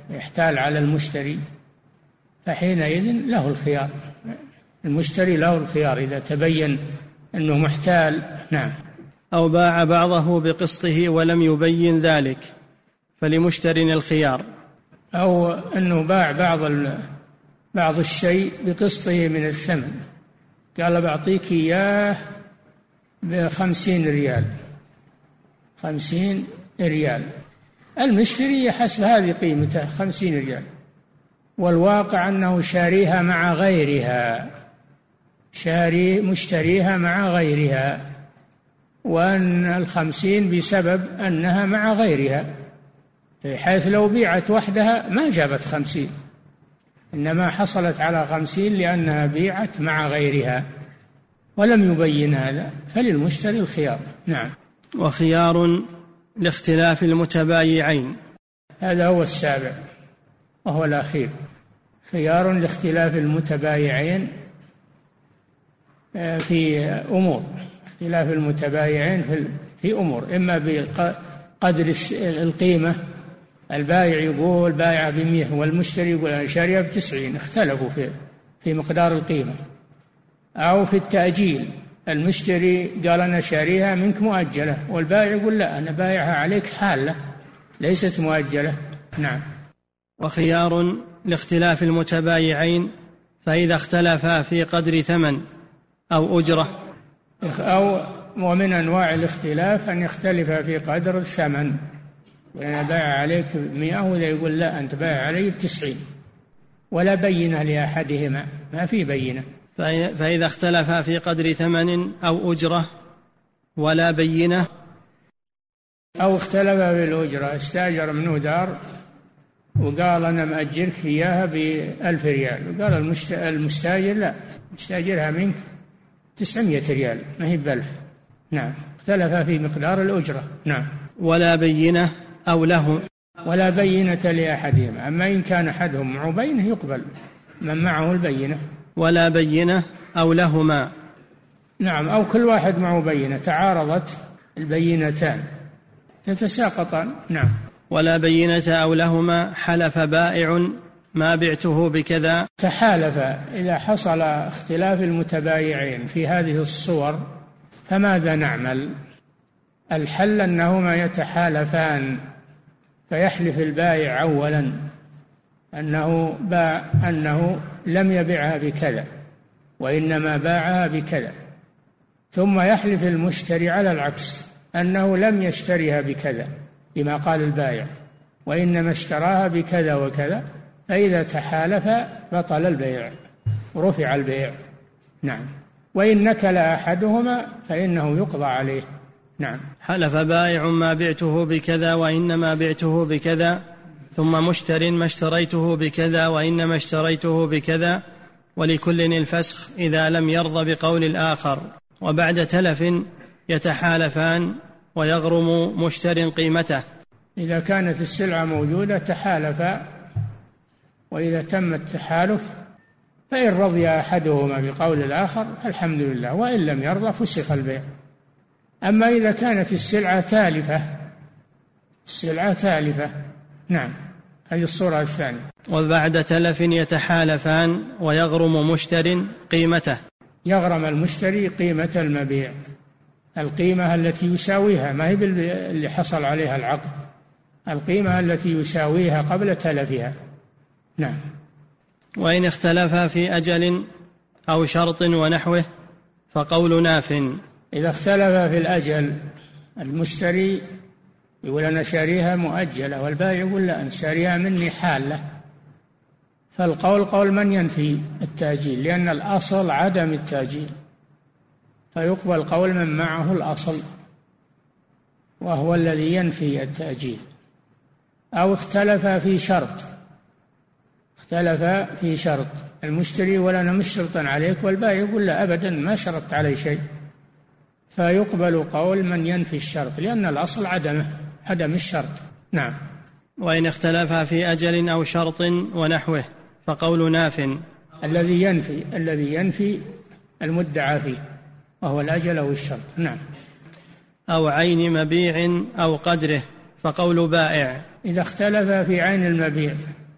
يحتال على المشتري، فحينئذ له الخيار، المشتري له الخيار إذا تبين أنه محتال. نعم. أو باع بعضه بقسطه ولم يبين ذلك فلمشتر الخيار. أو أنه باع بعض بعض الشيء بقسطه من الثمن، قال بعطيك إياه بخمسين ريال، خمسين ريال، المشتري حسب هذه قيمته خمسين ريال، والواقع أنه شاريها مع غيرها، شاري مشتريها مع غيرها، وأن الخمسين بسبب أنها مع غيرها، بحيث لو بيعت وحدها ما جابت خمسين، إنما حصلت على خمسين لأنها بيعت مع غيرها ولم يبين هذا، فللمشتري الخيار. نعم. وخيار لاختلاف المتبايعين، هذا هو السابع وهو الأخير، خيار لاختلاف المتبايعين في أمور، اختلاف المتبايعين في أمور، إما بقدر القيمة، البائع يقول بايع بمئة والمشتري يقول أنا شاريها بتسعين، اختلفوا في في مقدار القيمة، أو في التأجيل، المشتري قال أنا شاريها منك مؤجلة والبائع يقول لا أنا بايعها عليك حالة ليست مؤجلة. نعم. وخيار لاختلاف المتبايعين فإذا اختلفا في قدر ثمن أو أجرة، أو ومن أنواع الاختلاف أن يختلف في قدر الثمن، وأنا بايع عليك مئة وإذا يقول لا أنت بايع علي بتسعين، ولا بينة لأحدهما، ما في بينة. فإذا اختلفا في قدر ثمن أو أجرة ولا بينة، أو اختلف بالأجرة، استأجر منه دار وقال أنا مأجرك إياها بألف ريال، وقال المستأجر لا مستأجرها منك تسعمائة ريال ما هي بألف. نعم. اختلف في مقدار الأجرة. نعم. ولا بينة أو له، ولا بينة لأحدهما، أما إن كان أحدهم معه بينة يقبل من معه البينة. ولا بينة أو لهما. نعم. أو كل واحد معه بينة، تعارضت البينتان تتساقطان. نعم. ولا بينة أو لهما حلف بائع ما بعته بكذا. تحالف إذا حصل اختلاف المتبايعين في هذه الصور فماذا نعمل؟ الحل أنهما يتحالفان، فيحلف البائع أولا أنه باع أنه لم يبعها بكذا وإنما باعها بكذا، ثم يحلف المشتري على العكس أنه لم يشتريها بكذا بما قال البائع وإنما اشتراها بكذا وكذا، فإذا تحالف بطل البيع ورفع البيع. نعم. وإن نكل أحدهما فإنه يقضى عليه. نعم. حلف بائع ما بعته بكذا وإنما بعته بكذا، ثم مشتر ما اشتريته بكذا وإنما اشتريته بكذا، ولكل الفسخ إذا لم يرضى بقول الآخر، وبعد تلف يتحالفان ويغرم مشتر قيمته. إذا كانت السلعة موجودة تحالفا، وإذا تم التحالف فإن رضي أحدهما بقول الآخر الحمد لله، وإن لم يرضى فسخ البيع. أما إذا كانت السلعة تالفة، السلعة تالفة. نعم. هذه الصورة الثانية. وبعد تلف يتحالفان ويغرم مشتر قيمته. يغرم المشتري قيمة المبيع، القيمة التي يساويها، ما هي اللي حصل عليها العقد، القيمة التي يساويها قبل تلفها. نعم. وإن اختلفا في أجل أو شرط ونحوه فقول ناف. إذا اختلفا في الأجل، المشتري يقول أنا شاريها مؤجلة والبائع يقول لا أنا شاريها مني حالة، فالقول قول من ينفي التأجيل، لأن الأصل عدم التأجيل، فيقبل قول من معه الأصل وهو الذي ينفي التأجيل. أو اختلف في شرط، اختلف في شرط، المشتري يقول أنا مش شرطا عليك والبائع يقول لا أبدا ما شرطت علي شيء، فيقبل قول من ينفي الشرط، لأن الأصل عدمه، عدم الشرط. نعم. وإن اختلفا في أجل أو شرط ونحوه فقول ناف. الذي ينفي الذي ينفي المدعى فيه وهو الأجل أو الشرط. نعم. أو عين مبيع أو قدره فقول بائع. إذا اختلف في عين المبيع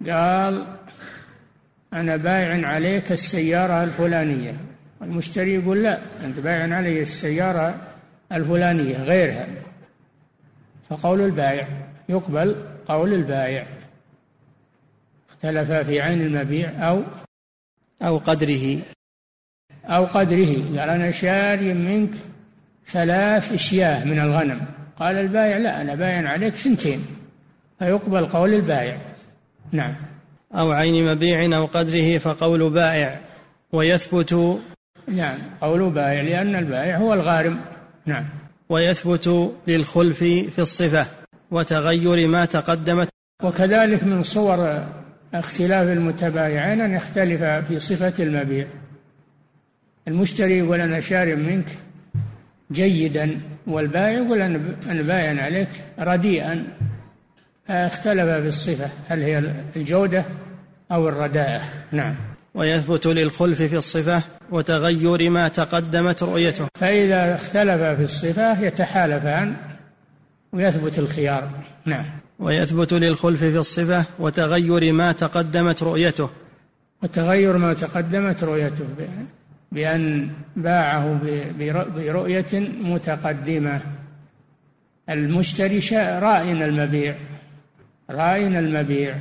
قال أنا بايع عليك السيارة الفلانية، المشتري يقول لا، أنت بايع علي السيارة الفلانية غيرها، فقول البائع يقبل قول البائع. اختلف في عين المبيع أو أو قدره أو قدره. قال أنا شاري منك ثلاث إشياء من الغنم، قال البائع لا، أنا بايع عليك سنتين، فيقبل قول البائع. نعم. أو عين مبيع أو قدره فقول بائع ويثبت. نعم، قول بائع لأن البائع هو الغارم. نعم. ويثبت للخلف في الصفة وتغير ما تقدمت. وكذلك من صور اختلاف المتبايعين أن يختلف في صفة المبيع. المشتري يقول أنا شاري منك جيدا، والبائع يقول أنا بايع عليك رديئا، اختلف في الصفة، هل هي الجودة أو الرداءة. نعم. ويثبت للخلف في الصفة وتغير ما تقدمت رؤيته. فإذا اختلف في الصفة يتحالفان ويثبت الخيار. نعم. ويثبت للخلف في الصفة وتغير ما تقدمت رؤيته. وتغير ما تقدمت رؤيته بأن باعه برؤية متقدمة. المشتري رائن المبيع رائن المبيع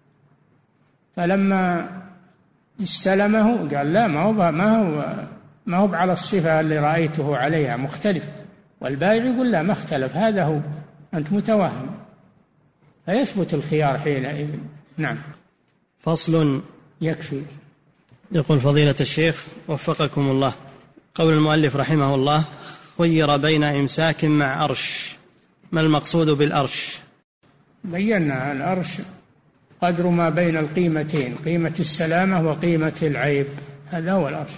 فلما استلمه قال لا، ما هو ما هو ما هو على الصفة اللي رأيته عليها، مختلف. والبائع يقول لا، ما اختلف، هذا هو، أنت متوهم، فيثبت الخيار حينئذ. نعم. فصل. يكفي. يقول فضيلة الشيخ وفقكم الله، قول المؤلف رحمه الله: خير بين إمساك مع أرش. ما المقصود بالأرش؟ بينا الأرش قدر ما بين القيمتين، قيمة السلامة وقيمة العيب، هذا هو الأرش،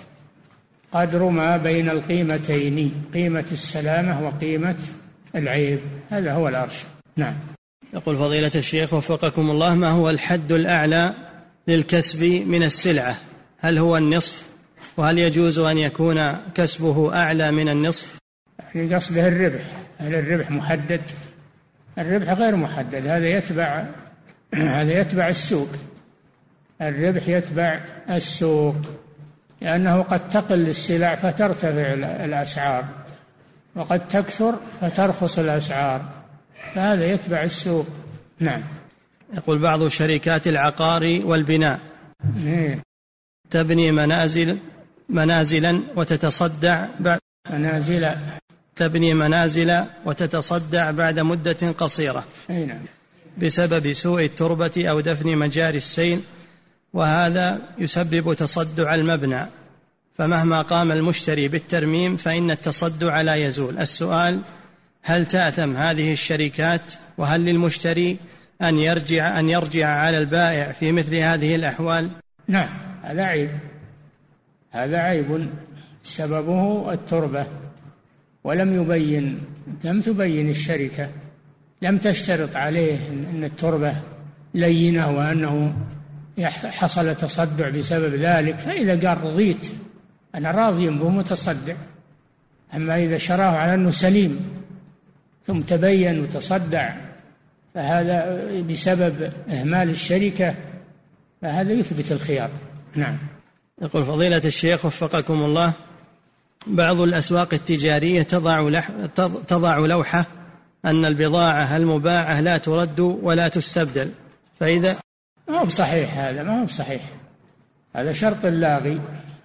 قدر ما بين القيمتين، قيمة السلامة وقيمة العيب، هذا هو الأرش. نعم. يقول فضيلة الشيخ وفقكم الله: ما هو الحد الأعلى للكسب من السلعة؟ هل هو النصف؟ وهل يجوز أن يكون كسبه أعلى من النصف؟ يعني قصده الربح، هل الربح محدد؟ الربح غير محدد، هذا يتبع هذا يتبع السوق، الربح يتبع السوق، لأنه قد تقل السلع فترتفع الأسعار، وقد تكثر فترخص الأسعار، فهذا يتبع السوق. نعم. يقول بعض شركات العقار والبناء إيه؟ تبني منازل منازلا وتتصدع بعد منازل تبني منازل وتتصدع بعد مدة قصيرة. أي نعم. بسبب سوء التربة أو دفن مجاري السيل، وهذا يسبب تصدع المبنى، فمهما قام المشتري بالترميم فإن التصدع لا يزول. السؤال: هل تأثم هذه الشركات؟ وهل للمشتري أن يرجع أن يرجع على البائع في مثل هذه الأحوال؟ نعم، هذا عيب، هذا عيب سببه التربة، ولم يبين لم تبين الشركة، لم تشترط عليه أن التربة لينة وأنه حصل تصدع بسبب ذلك، فإذا قال رضيت أنا راضي به متصدع. أما إذا شراه على أنه سليم ثم تبين وتصدع فهذا بسبب إهمال الشركة، فهذا يثبت الخيار. نعم. يقول فضيلة الشيخ وفقكم الله: بعض الأسواق التجارية تضع, لح... تضع لوحة أن البضاعة المباعة لا ترد ولا تستبدل، فإذا ما هو بصحيح، هذا ما هو بصحيح، هذا شرط لاغي،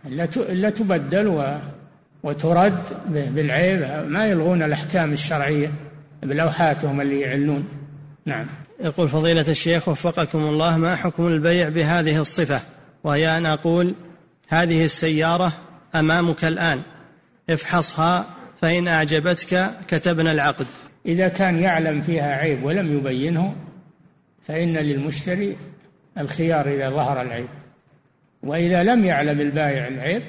لا تبدل و... وترد بالعيب، ما يلغون الأحكام الشرعية بلوحاتهم اللي يعلنون. نعم. يقول فضيلة الشيخ وفقكم الله: ما حكم البيع بهذه الصفة، وهي أن أقول هذه السيارة أمامك الآن، افحصها فإن أعجبتك كتبنا العقد؟ إذا كان يعلم فيها عيب ولم يبينه فإن للمشتري الخيار إذا ظهر العيب، وإذا لم يعلم البائع العيب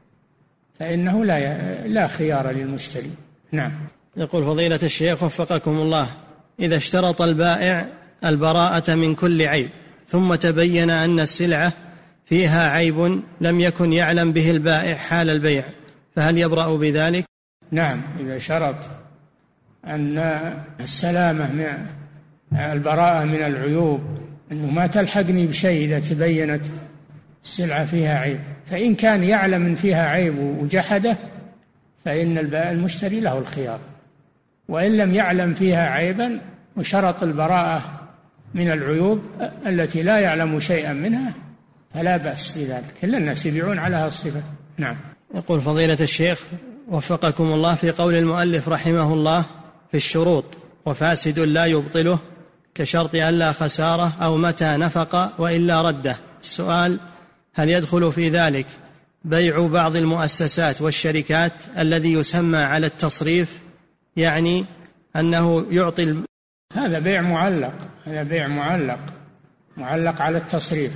فإنه لا لا خيار للمشتري. نعم. يقول فضيلة الشيخ وفقكم الله: إذا اشترط البائع البراءة من كل عيب ثم تبين أن السلعة فيها عيب لم يكن يعلم به البائع حال البيع، فهل يبرأ بذلك؟ نعم، إذا شرط أن السلامة من البراءة من العيوب أنه ما تلحقني بشيء إذا تبينت السلعة فيها عيب. فإن كان يعلم أن فيها عيب وجحده فإن المشتري له الخيار، وإن لم يعلم فيها عيبا وشرط البراءة من العيوب التي لا يعلم شيئا منها فلا بأس بذلك، كل الناس يبيعون على هالصفة. نعم. يقول فضيلة الشيخ وفقكم الله، في قول المؤلف رحمه الله في الشروط وفاسد لا يبطله كشرط ألا خسارة أو متى نفق وإلا رده، السؤال: هل يدخل في ذلك بيع بعض المؤسسات والشركات الذي يسمى على التصريف، يعني أنه يعطي الم... هذا بيع معلق، هذا بيع معلق معلق على التصريف.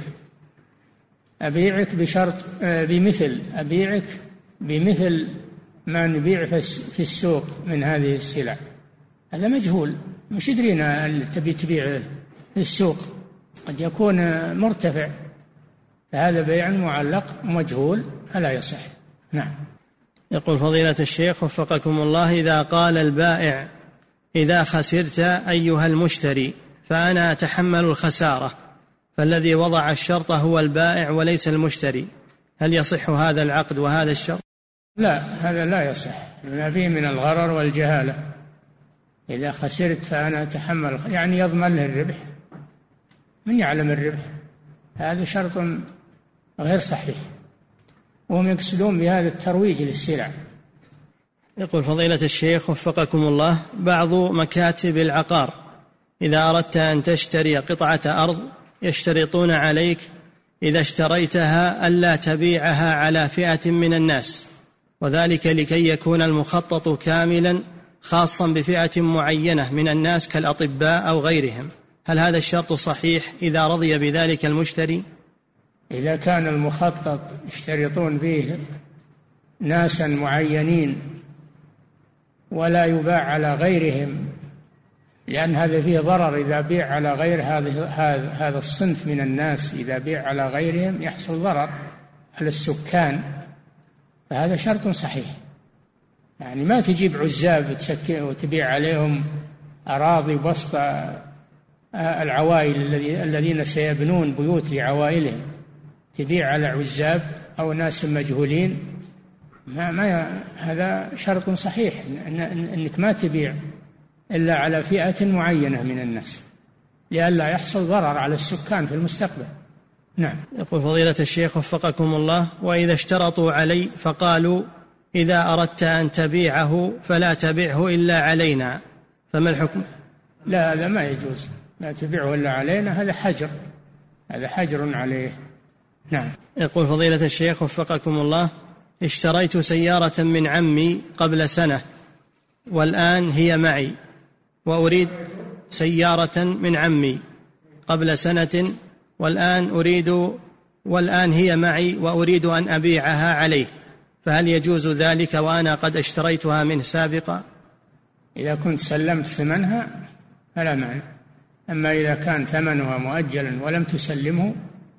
أبيعك بشرط بمثل أبيعك بمثل ما نبيع في السوق من هذه السلع، هذا مجهول، مش يدرينا تبي تبيع في السوق، قد يكون مرتفع، فهذا بيع معلق مجهول فلا يصح. نعم. يقول فضيلة الشيخ وفقكم الله، إذا قال البائع: إذا خسرت أيها المشتري فأنا أتحمل الخسارة، فالذي وضع الشرط هو البائع وليس المشتري، هل يصح هذا العقد وهذا الشرط؟ لا، هذا لا يصح، ما فيه من الغرر والجهالة. إذا خسرت فأنا أتحمل، يعني يضمن له الربح، من يعلم الربح؟ هذا شرط غير صحيح، وهم يقصدون بهذا الترويج للسلع. يقول فضيلة الشيخ وفقكم الله، بعض مكاتب العقار إذا أردت أن تشتري قطعة أرض يشترطون عليك إذا اشتريتها ألا تبيعها على فئة من الناس، وذلك لكي يكون المخطط كاملا خاصا بفئة معينة من الناس كالأطباء أو غيرهم، هل هذا الشرط صحيح إذا رضي بذلك المشتري؟ إذا كان المخطط يشترطون فيه ناسا معينين ولا يباع على غيرهم، لأن هذا فيه ضرر، إذا بيع على غير هذا هذا الصنف من الناس، إذا بيع على غيرهم يحصل ضرر على السكان، فهذا شرط صحيح. يعني ما تجيب عزاب وتبيع عليهم أراضي وسط العوائل الذين سيبنون بيوت لعوائلهم، تبيع على عزاب أو ناس مجهولين، ما ما هذا شرط صحيح، إن أنك ما تبيع إلا على فئة معينة من الناس لئلا يحصل ضرر على السكان في المستقبل. نعم. يقول فضيلة الشيخ وفقكم الله، وإذا اشترطوا علي فقالوا: إذا أردت أن تبيعه فلا تبيعه إلا علينا، فما الحكم؟ لا، هذا ما يجوز، لا تبيعه إلا علينا، هذا حجر، هذا حجر عليه. نعم. يقول فضيلة الشيخ وفقكم الله، اشتريت سيارة من عمي قبل سنة والآن هي معي، وأريد سيارة من عمي قبل سنة والآن أريد والآن هي معي وأريد أن أبيعها عليه، فهل يجوز ذلك وأنا قد اشتريتها منه سابقا؟ إذا كنت سلمت ثمنها فلا معنى، أما إذا كان ثمنها مؤجلا ولم تسلمه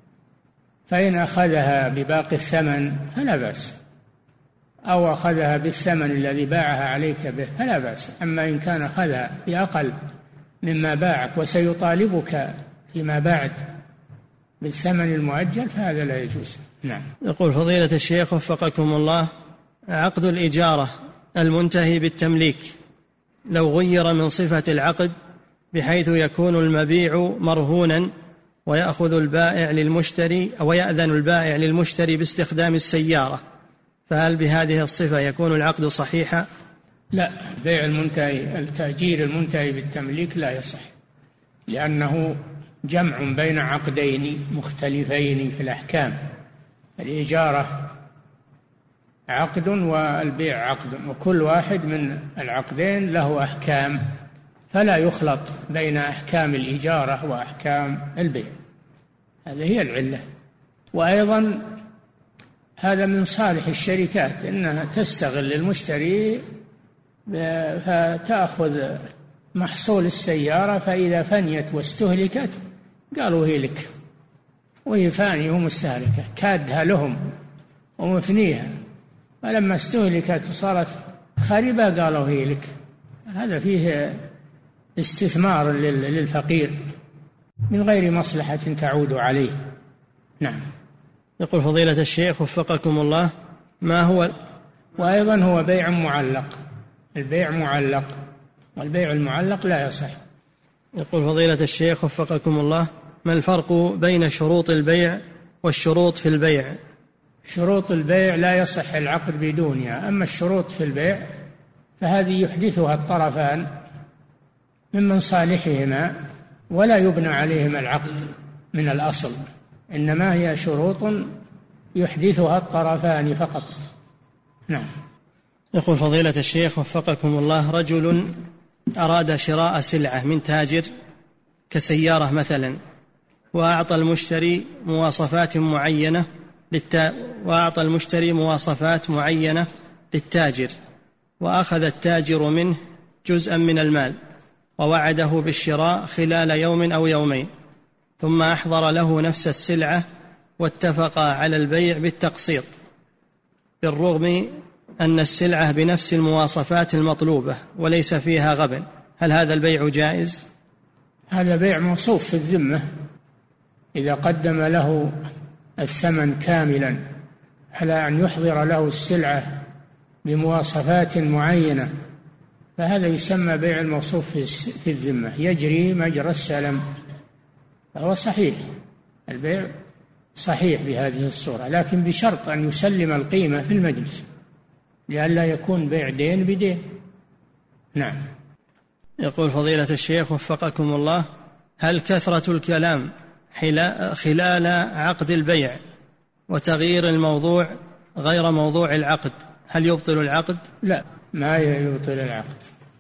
فإن أخذها بباقي الثمن فلا بأس، أو أخذها بالثمن الذي باعها عليك به فلا بأس. أما إن كان أخذها بأقل مما باعك وسيطالبك فيما بعد بالثمن المؤجل فهذا لا يجوز. نعم. يقول فضيلة الشيخ وفقكم الله، عقد الإجارة المنتهي بالتمليك لو غير من صفة العقد بحيث يكون المبيع مرهونا ويأخذ البائع للمشتري أو يأذن البائع للمشتري باستخدام السيارة، فهل بهذه الصفة يكون العقد صحيحا؟ لا، بيع المنتهي التأجير المنتهي بالتمليك لا يصح، لأنه جمع بين عقدين مختلفين في الأحكام، الإجارة عقد والبيع عقد، وكل واحد من العقدين له أحكام، فلا يخلط بين أحكام الإجارة وأحكام البيع، هذه هي العلة. وأيضا هذا من صالح الشركات أنها تستغل المشتري فتأخذ محصول السيارة، فإذا فنيت واستهلكت قالوا هي لك، وهي فانية ومستهلكة كادها لهم ومفنيها، فلما استهلكت وصارت خربة قالوا هي لك. هذا فيه استثمار للفقير. من غير مصلحة تعود عليه. نعم. يقول فضيلة الشيخ وفقكم الله، ما هو؟ وأيضا هو بيع معلق، البيع معلق، والبيع المعلق لا يصح. يقول فضيلة الشيخ وفقكم الله، ما الفرق بين شروط البيع والشروط في البيع؟ شروط البيع لا يصح العقد بدونها، أما الشروط في البيع فهذه يحدثها الطرفان من مصالحهما ولا يبنى عليهما العقد من الأصل، إنما هي شروط يحدثها الطرفان فقط. نعم. يقول فضيلة الشيخ وفقكم الله، رجل أراد شراء سلعة من تاجر كسيارة مثلا، وأعطى المشتري مواصفات معينة للتا... وأعطى المشتري مواصفات معينة للتاجر، وأخذ التاجر منه جزءا من المال ووعده بالشراء خلال يوم أو يومين، ثم أحضر له نفس السلعة واتفقا على البيع بالتقسيط، بالرغم أن السلعة بنفس المواصفات المطلوبة وليس فيها غبن، هل هذا البيع جائز؟ هذا بيع موصوف في الذمة، إذا قدم له الثمن كاملا على أن يحضر له السلعة بمواصفات معينة فهذا يسمى بيع الموصوف في الذمة، يجري مجرى السلم، فهو صحيح، البيع صحيح بهذه الصورة، لكن بشرط أن يسلم القيمة في المجلس لئلا يكون بيع دين بدين. نعم. يقول فضيلة الشيخ وفقكم الله، هل كثرة الكلام خلال عقد البيع وتغيير الموضوع غير موضوع العقد هل يبطل العقد؟ لا، ما يبطل العقد،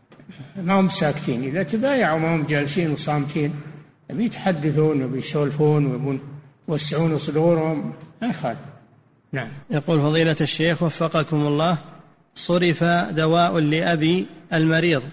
ما هم ساكتين، إذا تبايعوا ما هم جالسين وصامتين، بيتحدثون وبيسولفون ويبون يوسعون صدورهم، ما يخالف. نعم. يقول فضيلة الشيخ وفقكم الله، صرف دواء لأبي المريض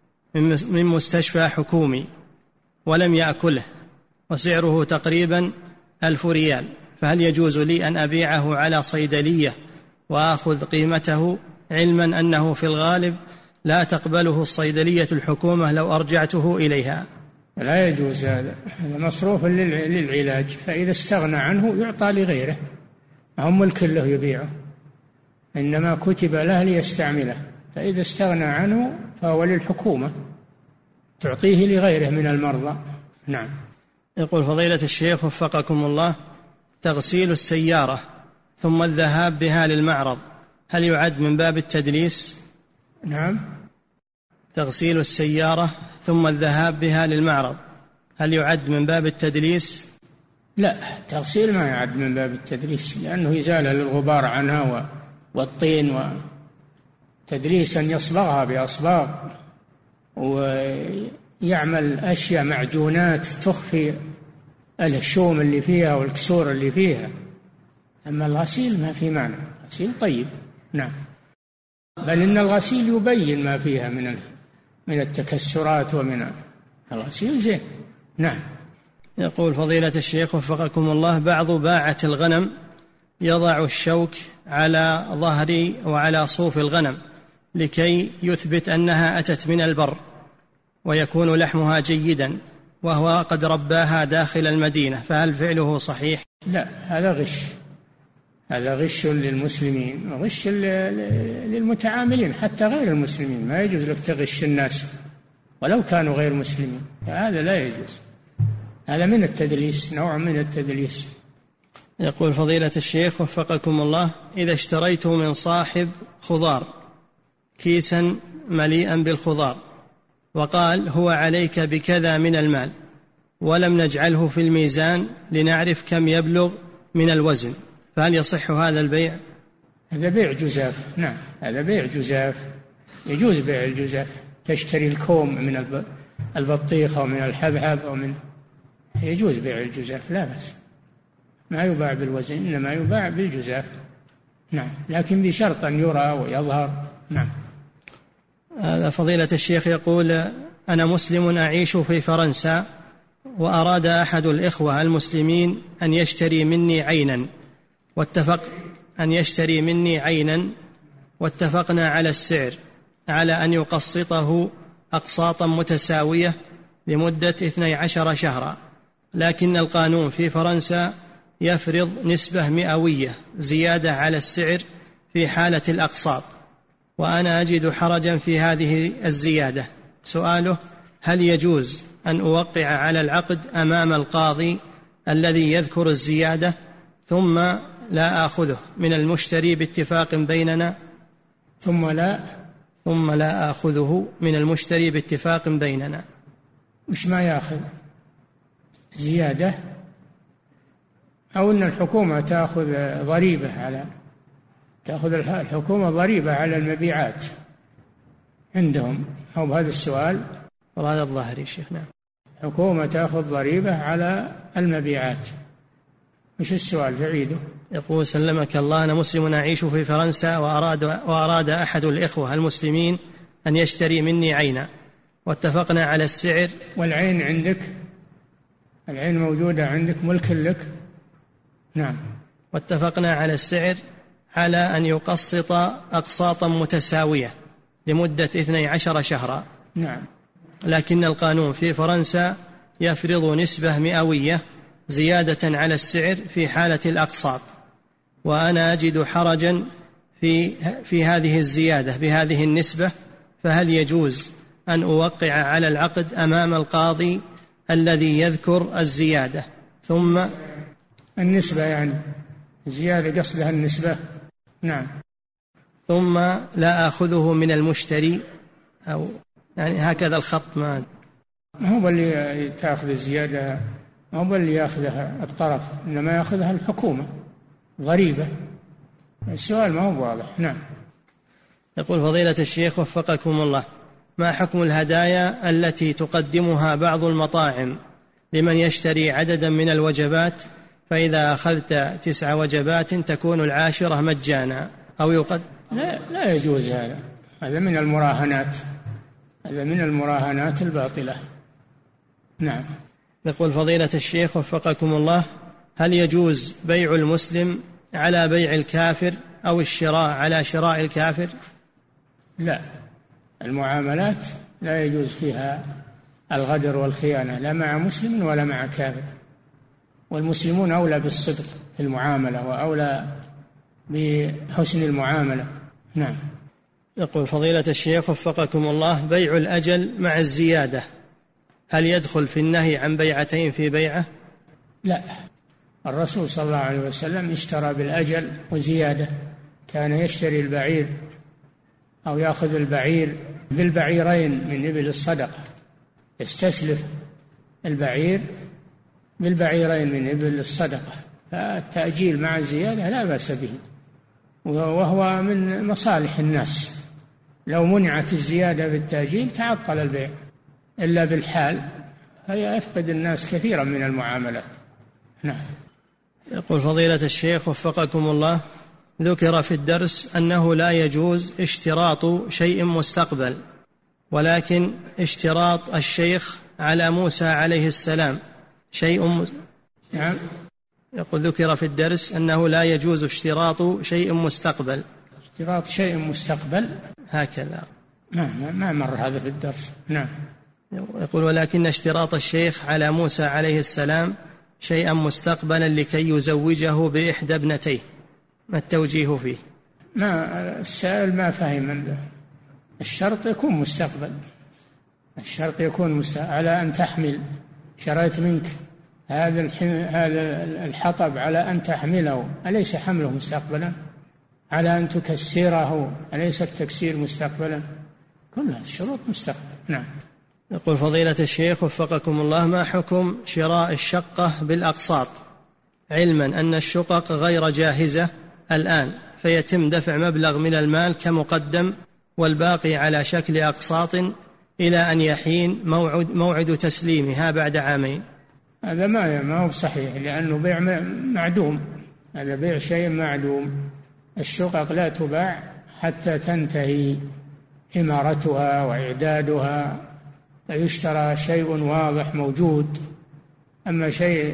من مستشفى حكومي ولم يأكله وسعره تقريبا ألف ريال، فهل يجوز لي أن أبيعه على صيدلية وآخذ قيمته، علما أنه في الغالب لا تقبله الصيدلية الحكومة لو أرجعته إليها؟ لا يجوز هذا، هذا مصروف للعلاج، فإذا استغنى عنه يعطى لغيره، هم ملك له يبيعه، إنما كتب له ليستعمله، فإذا استغنى عنه فهو للحكومة تعطيه لغيره من المرضى. نعم. يقول فضيلة الشيخ وفقكم الله، تغسيل السيارة ثم الذهاب بها للمعرض هل يعد من باب التدليس؟ نعم. تغسيل السيارة ثم الذهاب بها للمعرض هل يعد من باب التدليس؟ لا، التغسيل ما يعد من باب التدليس، لأنه إزالة للغبار عنها والطين، وتدليسا يصبغها بأصباغ ويعمل أشياء معجونات تخفي الهشوم اللي فيها والكسور اللي فيها، أما الغسيل ما في معنى، الغسيل طيب. نعم. بل إن الغسيل يبين ما فيها من من التكسرات ومن الغسيل زين. نعم. يقول فضيلة الشيخ وفقكم الله، بعض باعة الغنم يضع الشوك على ظهر وعلى صوف الغنم لكي يثبت أنها أتت من البر ويكون لحمها جيدا، وهو قد رباها داخل المدينة، فهل فعله صحيح؟ لا، هذا غش، هذا غش للمسلمين وغش للمتعاملين حتى غير المسلمين، ما يجوز لك تغش الناس ولو كانوا غير مسلمين، هذا لا يجوز، هذا من التدليس، نوع من التدليس. يقول فضيلة الشيخ وفقكم الله، إذا اشتريت من صاحب خضار كيسا مليئا بالخضار وقال هو عليك بكذا من المال ولم نجعله في الميزان لنعرف كم يبلغ من الوزن، فهل يصح هذا البيع؟ هذا بيع جزاف. نعم، هذا بيع جزاف، يجوز بيع الجزاف، تشتري الكوم من البطيخ أو من الحبحب أو من، يجوز بيع الجزاف لا بأس، ما يباع بالوزن إنما يباع بالجزاف. نعم، لكن بشرط أن يرى ويظهر. نعم. هذا فضيلة الشيخ يقول، أنا مسلم أعيش في فرنسا، وأراد أحد الإخوة المسلمين أن يشتري مني عينا واتفق أن يشتري مني عينا واتفقنا على السعر على أن يقسطه أقساطا متساوية لمدة اثني عشر شهرا، لكن القانون في فرنسا يفرض نسبة مئوية زيادة على السعر في حالة الأقساط، وأنا أجد حرجا في هذه الزيادة. سؤاله: هل يجوز أن أوقع على العقد أمام القاضي الذي يذكر الزيادة ثم لا آخذه من المشتري باتفاق بيننا ثم لا ثم لا آخذه من المشتري باتفاق بيننا؟ مش ما يأخذ زيادة، أو أن الحكومة تأخذ ضريبة على تأخذ الحكومة ضريبة على المبيعات عندهم، أو بهذا السؤال؟ وهذا الظاهري شيخ. نعم، حكومة تأخذ ضريبة على المبيعات. مش السؤال؟ تعيده. يقول: سلمك الله، أنا مسلم أعيش في فرنسا، وأراد, وأراد أحد الإخوة المسلمين أن يشتري مني عينا، واتفقنا على السعر. والعين عندك؟ العين موجودة عندك، ملك لك. نعم. واتفقنا على السعر على أن يقسط أقساطا متساوية لمدة اثني عشر شهرا. نعم. لكن القانون في فرنسا يفرض نسبة مئوية زيادة على السعر في حالة الأقساط، وأنا أجد حرجا في, في هذه الزيادة بهذه النسبة، فهل يجوز أن أوقع على العقد أمام القاضي الذي يذكر الزيادة ثم النسبة، يعني زيادة قصدها النسبة؟ نعم. ثم لا أخذه من المشتري، أو يعني هكذا الخط؟ ما ما هو اللي تأخذ الزيادة، ما هو اللي يأخذها الطرف، إنما يأخذها الحكومة ضريبة. السؤال ما هو واضح. نعم. يقول: فضيلة الشيخ وفقكم الله، ما حكم الهدايا التي تقدمها بعض المطاعم لمن يشتري عددا من الوجبات، فإذا أخذت تسع وجبات تكون العاشرة مجانا، أو يقد لا, لا يجوز هذا. هذا من المراهنات، هذا من المراهنات الباطلة. نعم. يقول: فضيلة الشيخ وفقكم الله، هل يجوز بيع المسلم على بيع الكافر أو الشراء على شراء الكافر؟ لا، المعاملات لا يجوز فيها الغدر والخيانة، لا مع مسلم ولا مع كافر، والمسلمون أولى بالصدق في المعاملة وأولى بحسن المعاملة. نعم. يقول: فضيلة الشيخ وفقكم الله، بيع الأجل مع الزيادة هل يدخل في النهي عن بيعتين في بيعة؟ لا، الرسول صلى الله عليه وسلم اشترى بالأجل وزيادة، كان يشتري البعير أو يأخذ البعير بالبعيرين من إبل الصدقة، يستسلف البعير بالبعيرين من إبل الصدقة، فالتأجيل مع الزيادة لا بأس به، وهو من مصالح الناس. لو منعت الزيادة بالتأجيل تعطل البيع، إلا بالحال فهي يفقد الناس كثيرا من المعاملات. نعم. يقول: فضيلة الشيخ وفقكم الله، ذكر في الدرس أنه لا يجوز اشتراط شيء مستقبل، ولكن اشتراط الشيخ على موسى عليه السلام شيء م... نعم. يقول: ذكر في الدرس أنه لا يجوز اشتراط شيء مستقبل. اشتراط شيء مستقبل هكذا؟ ما, ما مر هذا في الدرس. نعم. يقول: ولكن اشتراط الشيخ على موسى عليه السلام شيئا مستقبلا لكي يزوجه بإحدى ابنتيه، ما التوجيه فيه؟ ما السائل ما فهم. الشرط يكون مستقبل، الشرط يكون مستقبل على أن تحمل، شريت منك هذا هذا الحطب على أن تحمله، أليس حمله مستقبلا؟ على أن تكسره، أليس التكسير مستقبلا؟ كلها الشروط مستقبل. نعم. يقول: فضيلة الشيخ وفقكم الله، ما حكم شراء الشقة بالأقساط، علما أن الشقق غير جاهزة الآن، فيتم دفع مبلغ من المال كمقدم والباقي على شكل أقساط إلى أن يحين موعد, موعد تسليمها بعد عامين؟ هذا ما ما هو صحيح، لأنه بيع معدوم، هذا بيع شيء معدوم. الشقق لا تباع حتى تنتهي عمارتها وإعدادها، فيشترى شيء واضح موجود. أما شيء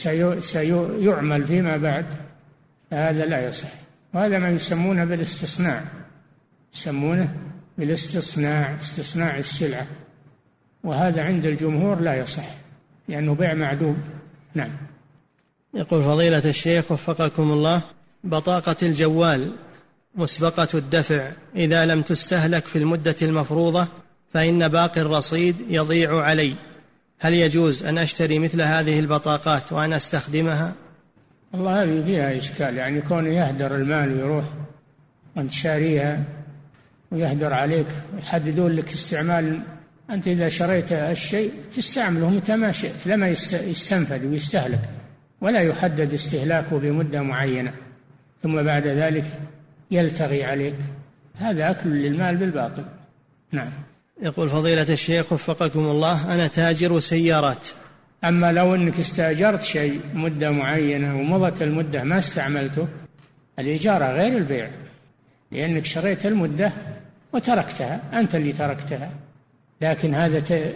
سيعمل فيما بعد هذا لا يصح، وهذا ما يسمونه بالاستصناع، يسمونه بالاستصناع، استصناع السلعة، وهذا عند الجمهور لا يصح لأنه بيع معدوم. نعم. يقول فضيلة الشيخ وفقكم الله: بطاقة الجوال مسبقة الدفع إذا لم تستهلك في المدة المفروضة فإن باقي الرصيد يضيع علي، هل يجوز أن أشتري مثل هذه البطاقات وأن أستخدمها؟ والله هذه فيها إشكال، يعني كونه يهدر المال ويروح وأنت شاريها ويهدر عليك، يحددون لك استعمال. أنت إذا شريت الشيء تستعمله متى ما شئت، لما يستنفد ويستهلك، ولا يحدد استهلاكه بمدة معينة ثم بعد ذلك يلتغي عليك. هذا أكل للمال بالباطل. نعم. يقول فضيلة الشيخ وفقكم الله: أنا تاجر سيارات. أما لو أنك استأجرت شيء مدة معينة ومضت المدة ما استعملته، الإجارة غير البيع، لأنك شريت المدة وتركتها، أنت اللي تركتها، لكن هذا ت...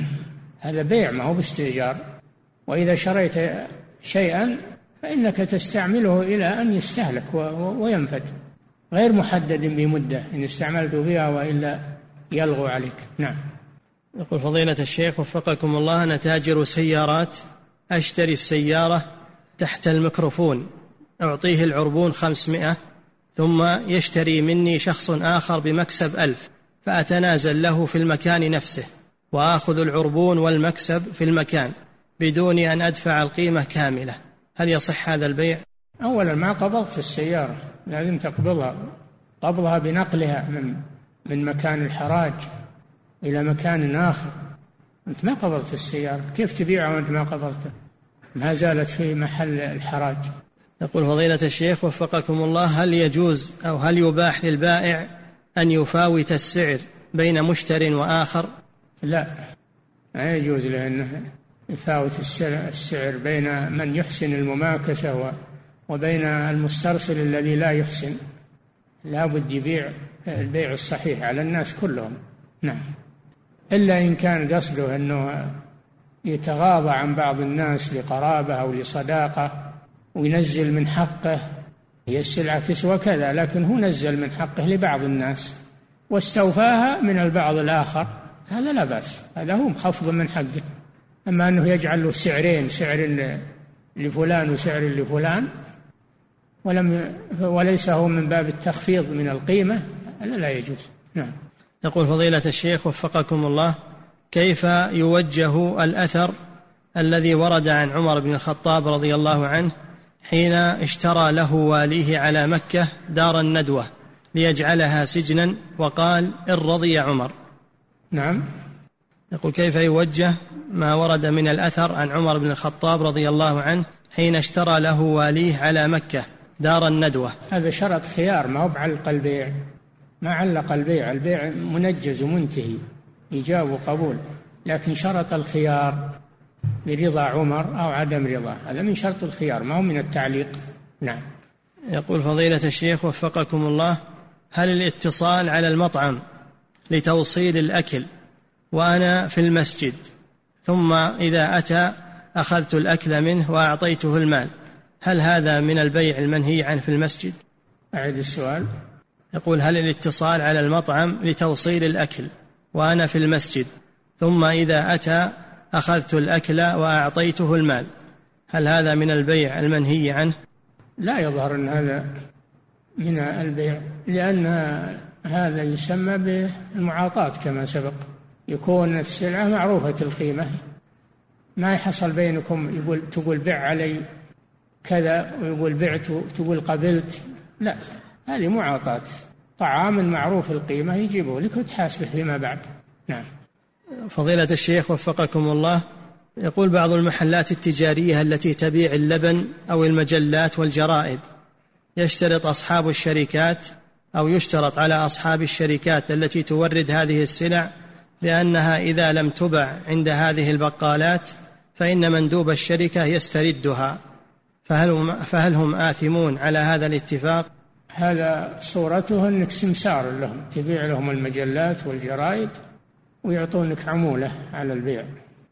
هذا بيع ما هو باستئجار. وإذا شريت شيئا فإنك تستعمله إلى أن يستهلك و... وينفد، غير محدد بمدة إن استعملت بها وإلا يلغو عليك. نعم. يقول فضيلة الشيخ وفقكم الله: أنا تاجر سيارات، أشتري السيارة تحت الميكروفون، أعطيه العربون خمسمائة، ثم يشتري مني شخص آخر بمكسب ألف، فأتنازل له في المكان نفسه وآخذ العربون والمكسب في المكان بدون أن أدفع القيمة كاملة، هل يصح هذا البيع؟ أولا ما قبضت السيارة، لازم تقبضها، قبضها بنقلها من من مكان الحراج إلى مكان آخر. أنت ما قبضت السيارة، كيف تبيعها وأنت ما قبضتها؟ ما زالت في محل الحراج. يقول فضيلة الشيخ وفقكم الله: هل يجوز أو هل يباح للبائع أن يفاوت السعر بين مشتر وآخر؟ لا، ما يجوز له أنه يفاوت السعر بين من يحسن المماكسة وبين المسترسل الذي لا يحسن. لا بد يبيع البيع الصحيح على الناس كلهم. نعم. إلا إن كان قصده أنه يتغاضى عن بعض الناس لقرابة أو لصداقة وينزل من حقه، هي السلعة تسوى كذا لكن هو نزل من حقه لبعض الناس واستوفاها من البعض الآخر، هذا لا بأس، هذا هو خفض من حقه. أما أنه يجعل له سعرين، سعر لفلان وسعر لفلان، ولم وليس هو من باب التخفيض من القيمة، هذا لا يجوز. نعم. يقول فضيلة الشيخ وفقكم الله: كيف يوجه الأثر الذي ورد عن عمر بن الخطاب رضي الله عنه حين اشترى له واليه على مكة دار الندوة ليجعلها سجنا وقال: إن رضي عمر؟ نعم. يقول كيف يوجه ما ورد من الأثر عن عمر بن الخطاب رضي الله عنه حين اشترى له واليه على مكة دار الندوة؟ هذا شرط خيار، ما هو بعلق البيع، ما علق البيع، البيع منجز ومنتهي، إيجاب وقبول، لكن شرط الخيار برضا عمر أو عدم رضا، هذا من شرط الخيار ما هو من التعليق. نعم. يقول فضيلة الشيخ وفقكم الله: هل الاتصال على المطعم لتوصيل الأكل وأنا في المسجد ثم إذا أتى أخذت الأكل منه وأعطيته المال، هل هذا من البيع المنهي عنه في المسجد؟ أعد السؤال. يقول: هل الاتصال على المطعم لتوصيل الأكل وأنا في المسجد ثم إذا أتى أخذت الأكل وأعطيته المال، هل هذا من البيع المنهي عنه؟ لا يظهر أن هذا من البيع، لأن هذا يسمى بالمعاطاة كما سبق، يكون السلعة معروفة القيمة، ما يحصل بينكم يقول تقول بع علي كذا ويقول بعت تقول قبلت، لا، هذه معاطاة، طعام معروف القيمة يجيبه لك وتحاسبه فيما بعد. نعم. فضيلة الشيخ وفقكم الله: يقول بعض المحلات التجارية التي تبيع اللبن أو المجلات والجرائد يشترط أصحاب الشركات أو يشترط على أصحاب الشركات التي تورد هذه السلع لأنها إذا لم تبع عند هذه البقالات فإن مندوب الشركة يستردها، فهل هم, فهل هم آثمون على هذا الاتفاق؟ هذا صورته أنك سمسار لهم، تبيع لهم المجلات والجرائد ويعطونك عمولة على البيع.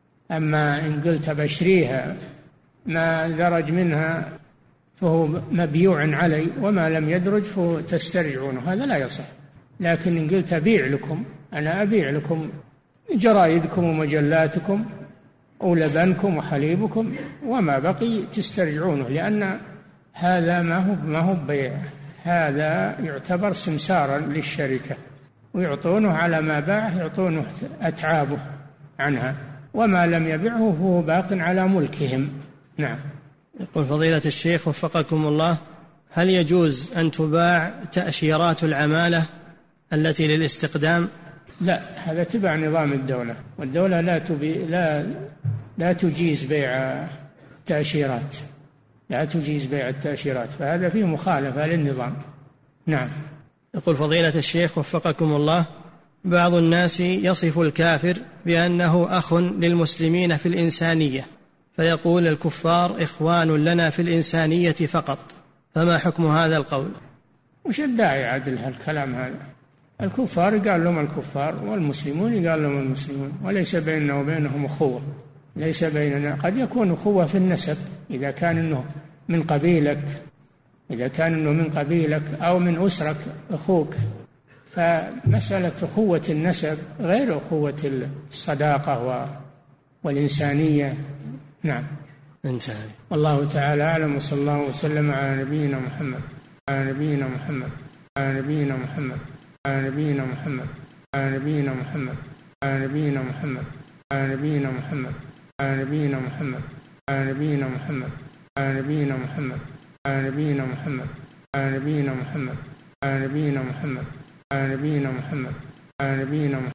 أما إن قلت بشريها ما درج منها فهو مبيوع علي وما لم يدرج فهو تسترجعونه، هذا لا يصح. لكن إن قلت أبيع لكم، أنا أبيع لكم جرائدكم ومجلاتكم ولبنكم وحليبكم وما بقي تسترجعونه، لأن هذا ما هو ما هو بيع، هذا يعتبر سمسارا للشركة، ويعطونه على ما باعه، يعطونه أتعابه عنها، وما لم يبعه فهو باق على ملكهم. نعم. يقول فضيلة الشيخ وفقكم الله: هل يجوز أن تباع تأشيرات العمالة التي للاستقدام؟ لا، هذا تبع نظام الدولة، والدولة لا تبي لا لا تجيز بيع التأشيرات، لا تجيز بيع التأشيرات، فهذا فيه مخالفة للنظام. نعم. يقول فضيلة الشيخ وفقكم الله: بعض الناس يصف الكافر بأنه أخ للمسلمين في الإنسانية، فيقول الكفار إخوان لنا في الإنسانية فقط، فما حكم هذا القول؟ وش الداعي عدل هالكلام هذا؟ الكفار قال لهم الكفار، والمسلمون قال لهم المسلمون، وليس بيننا وبينهم أخوة، ليس بيننا. قد يكون أخوة في النسب، إذا كان إنه من قبيلك، إذا كان إنه من قبيلك أو من أسرك أخوك، فمسألة أخوة النسب غير أخوة الصداقة والإنسانية. نعم. انتهى. والله تعالى أعلم، وصلى الله وسلم على نبينا محمد على نبينا محمد على نبينا محمد على نبينا محمد على نبينا محمد على نبينا محمد على نبينا محمد على نبينا محمد على نبينا محمد على نبينا محمد على نبينا محمد على نبينا محمد على نبينا محمد على نبينا محمد على نبينا محمد